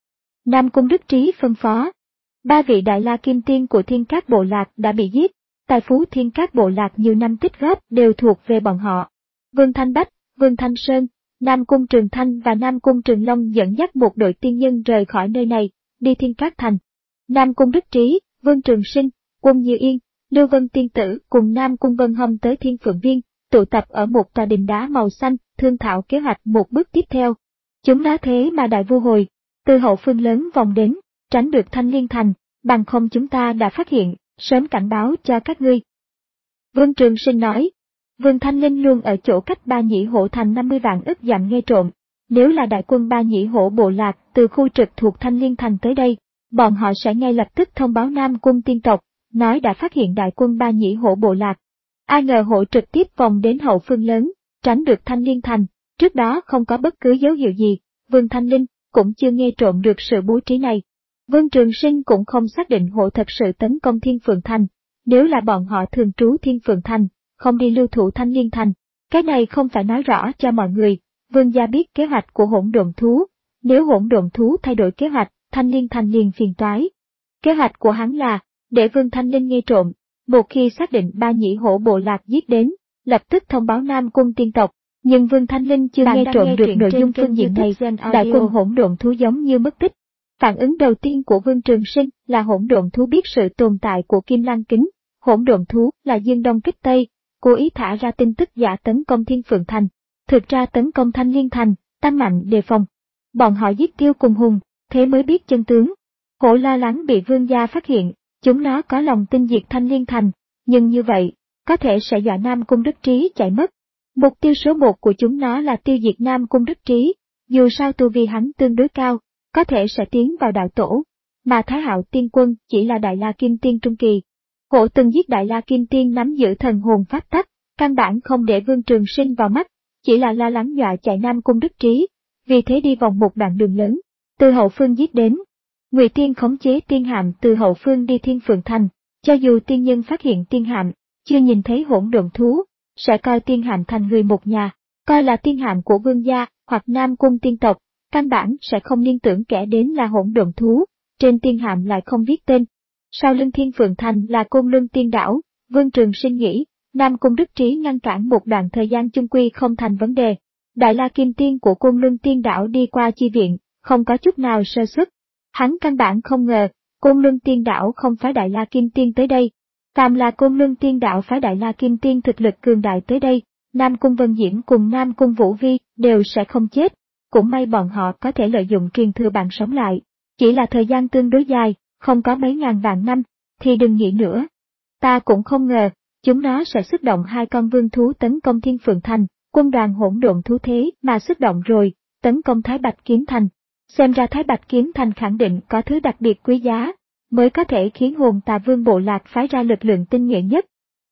Nam Cung Đức Trí phân phó. Ba vị Đại La Kim Tiên của Thiên Cát Bộ Lạc đã bị giết, tài phú Thiên Cát Bộ Lạc nhiều năm tích góp đều thuộc về bọn họ. Vương Thanh Bách, Vương Thanh Sơn, Nam Cung Trường Thanh và Nam Cung Trường Long dẫn dắt một đội tiên nhân rời khỏi nơi này, đi Thiên Cát Thành. Nam Cung Đức Trí, Vương Trường Sinh, Quân Như Yên, Lưu Vân Tiên Tử cùng Nam Cung Vân Hâm tới Thiên Phượng Viên, tụ tập ở một tòa đình đá màu xanh, thương thảo kế hoạch một bước tiếp theo. Chúng nó thế mà đại vu hồi, từ hậu phương lớn vòng đến, tránh được Thanh Liên Thành, bằng không chúng ta đã phát hiện, sớm cảnh báo cho các ngươi. Vương Trường Sinh nói, Vương Thanh Linh luôn ở chỗ cách Ba Nhĩ Hổ Thành năm mươi vạn ức dặm nghe trộm, nếu là đại quân Ba Nhĩ Hổ Bộ Lạc từ khu trực thuộc Thanh Liên Thành tới đây, bọn họ sẽ ngay lập tức thông báo Nam Cung tiên tộc, nói đã phát hiện đại quân Ba Nhĩ Hổ Bộ Lạc. Ai ngờ hổ trực tiếp vòng đến hậu phương lớn, tránh được Thanh Liên Thành, trước đó không có bất cứ dấu hiệu gì, Vương Thanh Linh cũng chưa nghe trộm được sự bố trí này. Vương Trường Sinh cũng không xác định hổ thật sự tấn công Thiên Phượng Thành, nếu là bọn họ thường trú Thiên Phượng Thành, không đi lưu thủ Thanh Liên Thành. Cái này không phải nói rõ cho mọi người, Vương gia biết kế hoạch của hỗn độn thú, nếu hỗn độn thú thay đổi kế hoạch, Thanh Liên Thành liền phiền toái. Kế hoạch của hắn là, để Vương Thanh Linh nghe trộm, một khi xác định Ba Nhĩ Hổ Bộ Lạc giết đến, lập tức thông báo Nam Cung tiên tộc, nhưng Vương Thanh Linh chưa nghe trộm được nội dung phương diện này, đại quân hỗn độn thú giống như mất tích. Phản ứng đầu tiên của Vương Trường Sinh là hỗn độn thú biết sự tồn tại của Kim Lăng Kính, hỗn độn thú là dương đông kích tây, cố ý thả ra tin tức giả tấn công Thiên Phượng Thành, thực ra tấn công Thanh Liên Thành, tăng mạnh đề phòng. Bọn họ giết Tiêu Cùng Hùng, thế mới biết chân tướng. Hổ lo lắng bị Vương gia phát hiện, chúng nó có lòng tin diệt Thanh Liên Thành, nhưng như vậy, có thể sẽ dọa Nam Cung Đức Trí chạy mất. Mục tiêu số một của chúng nó là tiêu diệt Nam Cung Đức Trí, dù sao tu vi hắn tương đối cao, có thể sẽ tiến vào đạo tổ, mà Thái Hạo Tiên Quân chỉ là Đại La Kim Tiên trung kỳ. Hổ từng giết Đại La Kim Tiên nắm giữ thần hồn pháp tắc, căn bản không để Vương Trường Sinh vào mắt, chỉ là lo lắng dọa chạy Nam Cung Đức Trí, vì thế đi vòng một đoạn đường lớn, từ hậu phương giết đến. Ngụy Tiên khống chế tiên hạm từ hậu phương đi Thiên Phượng Thành, cho dù tiên nhân phát hiện tiên hạm, chưa nhìn thấy hỗn độn thú, sẽ coi tiên hạm thành người một nhà, coi là tiên hạm của Vương gia hoặc Nam Cung tiên tộc, căn bản sẽ không liên tưởng kẻ đến là hỗn độn thú, trên tiên hạm lại không viết tên. Sau lưng Thiên Phượng Thành là Côn Luân Tiên Đảo, Vương Trường Sinh nghĩ, Nam Cung Đức Trí ngăn cản một đoạn thời gian chung quy không thành vấn đề. Đại La Kim Tiên của Côn Luân Tiên Đảo đi qua chi viện, không có chút nào sơ suất. Hắn căn bản không ngờ, Côn Luân Tiên Đảo không phái Đại La Kim Tiên tới đây. Phàm là Côn Luân Tiên Đảo phái Đại La Kim Tiên thực lực cường đại tới đây, Nam Cung Vân Diễm cùng Nam Cung Vũ Vi đều sẽ không chết. Cũng may bọn họ có thể lợi dụng truyền thừa bạn sống lại. Chỉ là thời gian tương đối dài, không có mấy ngàn vạn năm, thì đừng nghĩ nữa. Ta cũng không ngờ, chúng nó sẽ xuất động hai con vương thú tấn công Thiên Phượng Thành, quân đoàn hỗn độn thú thế mà xuất động rồi, tấn công Thái Bạch Kiếm Thành. Xem ra Thái Bạch Kiếm Thành khẳng định có thứ đặc biệt quý giá, mới có thể khiến hồn Tà Vương Bộ Lạc phái ra lực lượng tinh nhuệ nhất.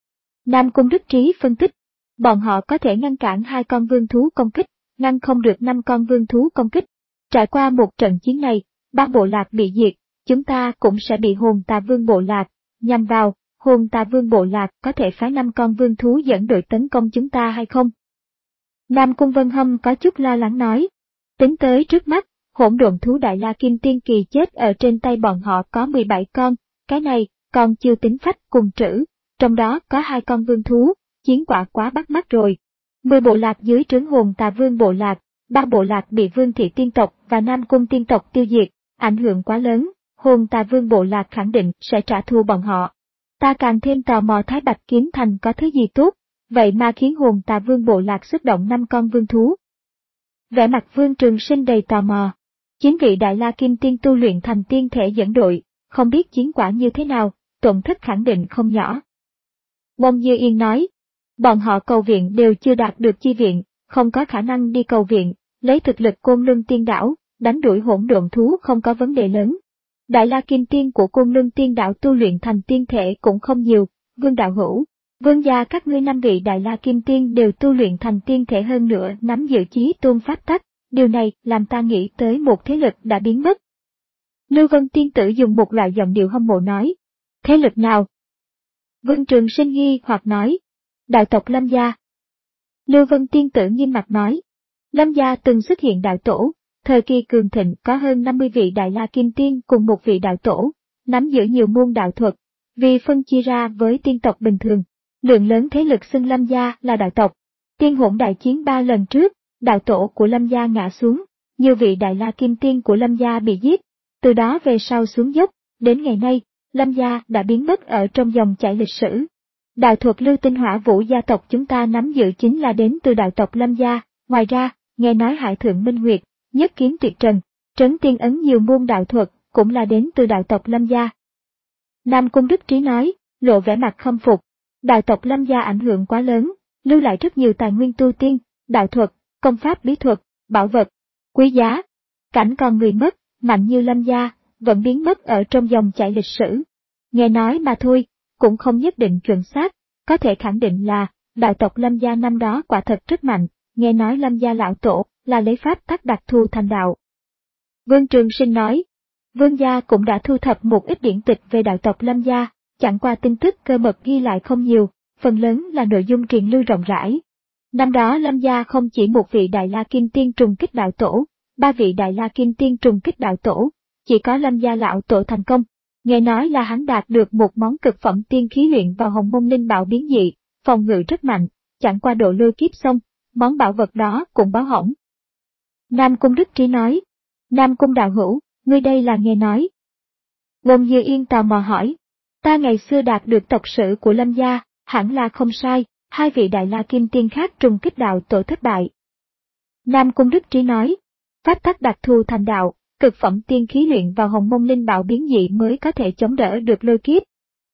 Nam Cung Đức Trí phân tích, bọn họ có thể ngăn cản hai con vương thú công kích, ngăn không được năm con vương thú công kích. Trải qua một trận chiến này, ba bộ lạc bị diệt, chúng ta cũng sẽ bị hồn Tà Vương Bộ Lạc nhằm vào. Hồn Tà Vương Bộ Lạc có thể phái năm con vương thú dẫn đội tấn công chúng ta hay không? Nam Cung Vân Hâm có chút lo lắng nói. Tính tới trước mắt, hỗn độn thú Đại La Kim Tiên Kỳ chết ở trên tay bọn họ có mười bảy con, cái này còn chưa tính phách cùng trữ, trong đó có hai con vương thú, chiến quả quá bắt mắt rồi. Mười bộ lạc dưới trướng hồn Tà Vương Bộ Lạc, ba bộ lạc bị Vương Thị Tiên tộc và Nam Cung Tiên tộc tiêu diệt, ảnh hưởng quá lớn, hồn Tà Vương Bộ Lạc khẳng định sẽ trả thù bọn họ. Ta càng thêm tò mò Thái Bạch Kiếm Thành có thứ gì tốt, vậy mà khiến hồn Tà Vương Bộ Lạc xuất động năm con vương thú. Vẻ mặt Vương Trường Sinh đầy tò mò. Chín vị Đại La Kim Tiên tu luyện thành tiên thể dẫn đội, không biết chiến quả như thế nào, tổn thất khẳng định không nhỏ. Bông Như Yên nói, bọn họ cầu viện đều chưa đạt được chi viện, không có khả năng đi cầu viện, lấy thực lực Côn Luân Tiên Đảo, đánh đuổi hỗn độn thú không có vấn đề lớn. Đại La Kim Tiên của Côn Luân Tiên Đạo tu luyện thành tiên thể cũng không nhiều, Vương đạo hữu. Vương gia các ngươi năm vị Đại La Kim Tiên đều tu luyện thành tiên thể hơn nữa nắm giữ chí tôn pháp tắc, điều này làm ta nghĩ tới một thế lực đã biến mất. Lưu Vân Tiên Tử dùng một loại giọng điệu hâm mộ nói. Thế lực nào? Vương Trường Sinh nghi hoặc nói. Đạo tộc Lâm gia. Lưu Vân Tiên Tử nghiêm mặt nói. Lâm gia từng xuất hiện đạo tổ, thời kỳ cường thịnh có hơn năm mươi vị Đại La Kim Tiên cùng một vị đạo tổ, nắm giữ nhiều môn đạo thuật, vì phân chia ra với tiên tộc bình thường. Lượng lớn thế lực xưng Lâm gia là đạo tộc. Tiên hỗn đại chiến ba lần trước, đạo tổ của Lâm gia ngã xuống, nhiều vị Đại La Kim Tiên của Lâm gia bị giết, từ đó về sau xuống dốc, đến ngày nay, Lâm gia đã biến mất ở trong dòng chảy lịch sử. Đạo thuật Lưu Tinh Hỏa Vũ gia tộc chúng ta nắm giữ chính là đến từ đạo tộc Lâm gia, ngoài ra, nghe nói Hải Thượng Minh Nguyệt, Nhất Kiếm Tuyệt Trần, Trấn Tiên Ấn nhiều môn đạo thuật cũng là đến từ đạo tộc Lâm gia. Nam Cung Đức Trí nói, lộ vẻ mặt khâm phục. Đạo tộc Lâm gia ảnh hưởng quá lớn, lưu lại rất nhiều tài nguyên tu tiên, đạo thuật, công pháp bí thuật, bảo vật, quý giá. Cảnh còn người mất, mạnh như Lâm gia, vẫn biến mất ở trong dòng chảy lịch sử. Nghe nói mà thôi, cũng không nhất định chuẩn xác, có thể khẳng định là, đạo tộc Lâm gia năm đó quả thật rất mạnh, nghe nói Lâm gia lão tổ là lấy pháp tắc đặc thù thành đạo. Vương Trường Sinh nói, Vương gia cũng đã thu thập một ít điển tịch về đạo tộc Lâm gia. Chẳng qua tin tức cơ mật ghi lại không nhiều, phần lớn là nội dung truyền lưu rộng rãi. Năm đó Lâm gia không chỉ một vị Đại La Kim Tiên trùng kích đạo tổ, ba vị Đại La Kim Tiên trùng kích đạo tổ, chỉ có Lâm gia lão tổ thành công. Nghe nói là hắn đạt được một món cực phẩm tiên khí luyện vào Hồng Mông Linh Bảo biến dị, phòng ngự rất mạnh, chẳng qua độ lôi kiếp xong, món bảo vật đó cũng báo hỏng. Nam Cung Đức Trí nói, Nam Cung đạo hữu, ngươi đây là nghe nói. Ngôn Như Yên tò mò hỏi. Ta ngày xưa đạt được tộc sử của Lâm gia, hẳn là không sai, hai vị Đại La Kim Tiên khác trùng kích đạo tổ thất bại. Nam Cung Đức Trí nói, pháp tắc đặc thù thành đạo, cực phẩm tiên khí luyện vào Hồng Mông Linh Bảo biến dị mới có thể chống đỡ được lôi kiếp.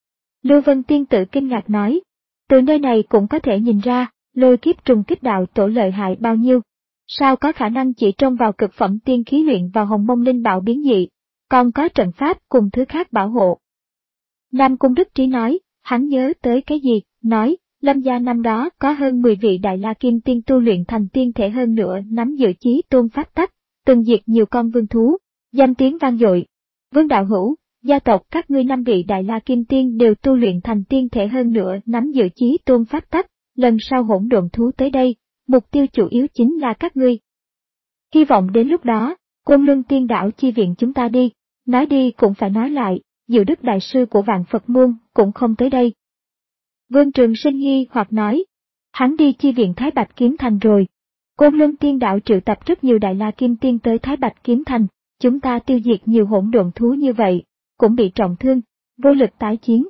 Lưu Vân Tiên Tử kinh ngạc nói, từ nơi này cũng có thể nhìn ra, lôi kiếp trùng kích đạo tổ lợi hại bao nhiêu. Sao có khả năng chỉ trông vào cực phẩm tiên khí luyện vào Hồng Mông Linh Bảo biến dị, còn có trận pháp cùng thứ khác bảo hộ. Nam Cung Đức Trí nói, hắn nhớ tới cái gì, nói, Lâm gia năm đó có hơn mười vị Đại La Kim Tiên tu luyện thành tiên thể hơn nữa nắm giữ chí tôn pháp tắc, từng diệt nhiều con vương thú, danh tiếng vang dội. Vương đạo hữu, gia tộc các ngươi năm vị Đại La Kim Tiên đều tu luyện thành tiên thể hơn nữa nắm giữ chí tôn pháp tắc, lần sau hỗn độn thú tới đây, mục tiêu chủ yếu chính là các ngươi. Hy vọng đến lúc đó, Côn Luân Tiên Đạo chi viện chúng ta đi, nói đi cũng phải nói lại. Diệu Đức Đại Sư của Vạn Phật Môn cũng không tới đây. Vương Trường Sinh nghi hoặc nói, hắn đi chi viện Thái Bạch Kiếm Thành rồi. Côn Luân Tiên Đạo triệu tập rất nhiều Đại La Kim Tiên tới Thái Bạch Kiếm Thành, chúng ta tiêu diệt nhiều hỗn độn thú như vậy, cũng bị trọng thương, vô lực tái chiến.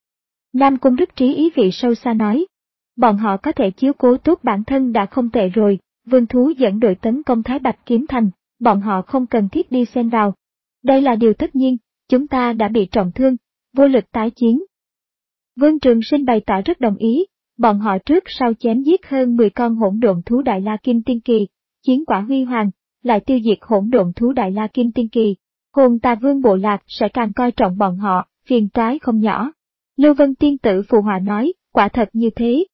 Nam Cung Đức Trí ý vị sâu xa nói, bọn họ có thể chiếu cố tốt bản thân đã không tệ rồi, vương thú dẫn đội tấn công Thái Bạch Kiếm Thành, bọn họ không cần thiết đi xen vào. Đây là điều tất nhiên. Chúng ta đã bị trọng thương, vô lực tái chiến. Vương Trường Sinh bày tỏ rất đồng ý, bọn họ trước sau chém giết hơn mười con hỗn độn thú Đại La Kim Tiên Kỳ, chiến quả huy hoàng, lại tiêu diệt hỗn độn thú Đại La Kim Tiên Kỳ. Hồn Tà Vương bộ lạc sẽ càng coi trọng bọn họ, phiền toái không nhỏ. Lưu Vân Tiên Tử phù hòa nói, quả thật như thế.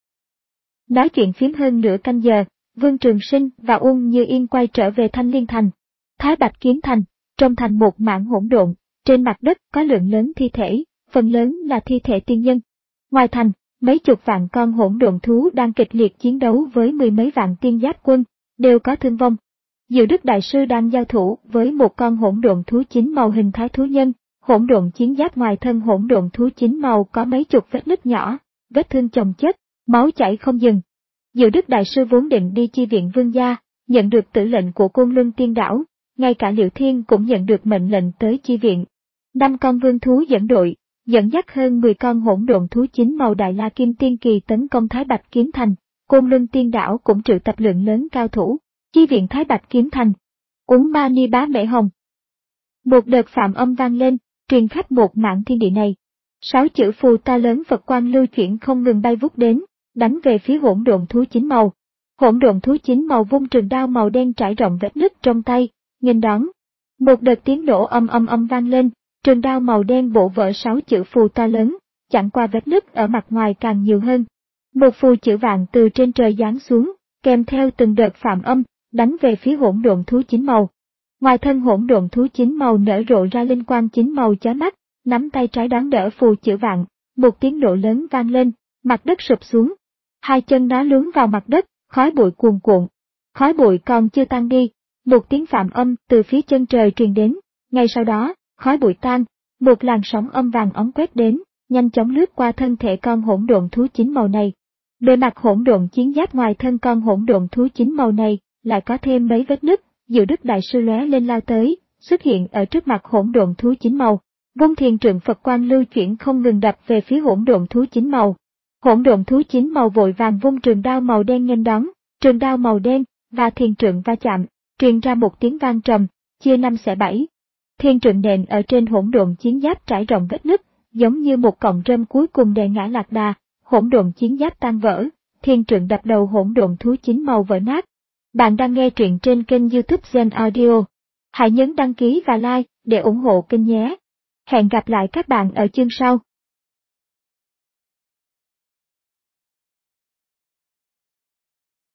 Nói chuyện phím hơn nửa canh giờ, Vương Trường Sinh và Ung Như Yên quay trở về Thanh Liên Thành. Thái Bạch Kiếm Thành, trong thành một mảng hỗn độn. Trên mặt đất có lượng lớn thi thể, phần lớn là thi thể tiên nhân. Ngoài thành, mấy chục vạn con hỗn độn thú đang kịch liệt chiến đấu với mười mấy vạn tiên giáp quân, đều có thương vong. Diệu Đức Đại Sư đang giao thủ với một con hỗn độn thú chín màu hình thái thú nhân, hỗn độn chiến giáp ngoài thân hỗn độn thú chín màu có mấy chục vết nứt nhỏ, vết thương chồng chất, máu chảy không dừng. Diệu Đức Đại Sư vốn định đi chi viện Vương gia, nhận được tử lệnh của Côn Luân Tiên Đảo, ngay cả Liệu Thiên cũng nhận được mệnh lệnh tới chi viện. Năm con vương thú dẫn đội, dẫn dắt hơn mười con hỗn độn thú chín màu Đại La Kim Tiên Kỳ tấn công Thái Bạch Kiếm Thành, Côn Luân Tiên Đảo cũng triệu tập lượng lớn cao thủ, chi viện Thái Bạch Kiếm Thành. Uống ma ni bá mễ hồng. Một đợt phạm âm vang lên, truyền khắp một mảng thiên địa này. Sáu chữ phù to lớn Phật quang lưu chuyển không ngừng bay vút đến, đánh về phía hỗn độn thú chín màu. Hỗn độn thú chín màu vung trường đao màu đen trải rộng vết nứt trong tay, nghênh đón. Một đợt tiếng nổ âm âm âm vang lên, Trường đao màu đen bổ vỡ sáu chữ phù to lớn, chẳng qua vết nứt ở mặt ngoài càng nhiều hơn. Một phù chữ vàng từ trên trời giáng xuống, kèm theo từng đợt phạm âm, đánh về phía hỗn độn thú chín màu. Ngoài thân hỗn độn thú chín màu nở rộ ra linh quang chín màu chói mắt, nắm tay trái đón đỡ phù chữ vàng, một tiếng nổ lớn vang lên, mặt đất sụp xuống. Hai chân nó lún vào mặt đất, khói bụi cuồn cuộn. Khói bụi còn chưa tan đi, một tiếng phạm âm từ phía chân trời truyền đến, ngay sau đó, khói bụi tan, một làn sóng âm vàng óng quét đến, nhanh chóng lướt qua thân thể con hỗn độn thú chín màu này. Bề mặt hỗn độn chiến giáp ngoài thân con hỗn độn thú chín màu này lại có thêm mấy vết nứt, Diệu Đức Đại Sư lóe lên lao tới, xuất hiện ở trước mặt hỗn độn thú chín màu. Vung thiền trượng Phật quang lưu chuyển không ngừng đập về phía hỗn độn thú chín màu. Hỗn độn thú chín màu vội vàng vung trường đao màu đen nghênh đón, trường đao màu đen và thiền trượng va chạm, truyền ra một tiếng vang trầm, chia năm xẻ bảy. Thiền trượng nện ở trên hỗn độn chiến giáp trải rộng vết nứt, giống như một cọng rơm cuối cùng đè ngã lạc đà, hỗn độn chiến giáp tan vỡ, thiền trượng đập đầu hỗn độn thú chín màu vỡ nát. Bạn đang nghe truyện trên kênh YouTube Gen Audio. Hãy nhấn đăng ký và like để ủng hộ kênh nhé. Hẹn gặp lại các bạn ở chương sau.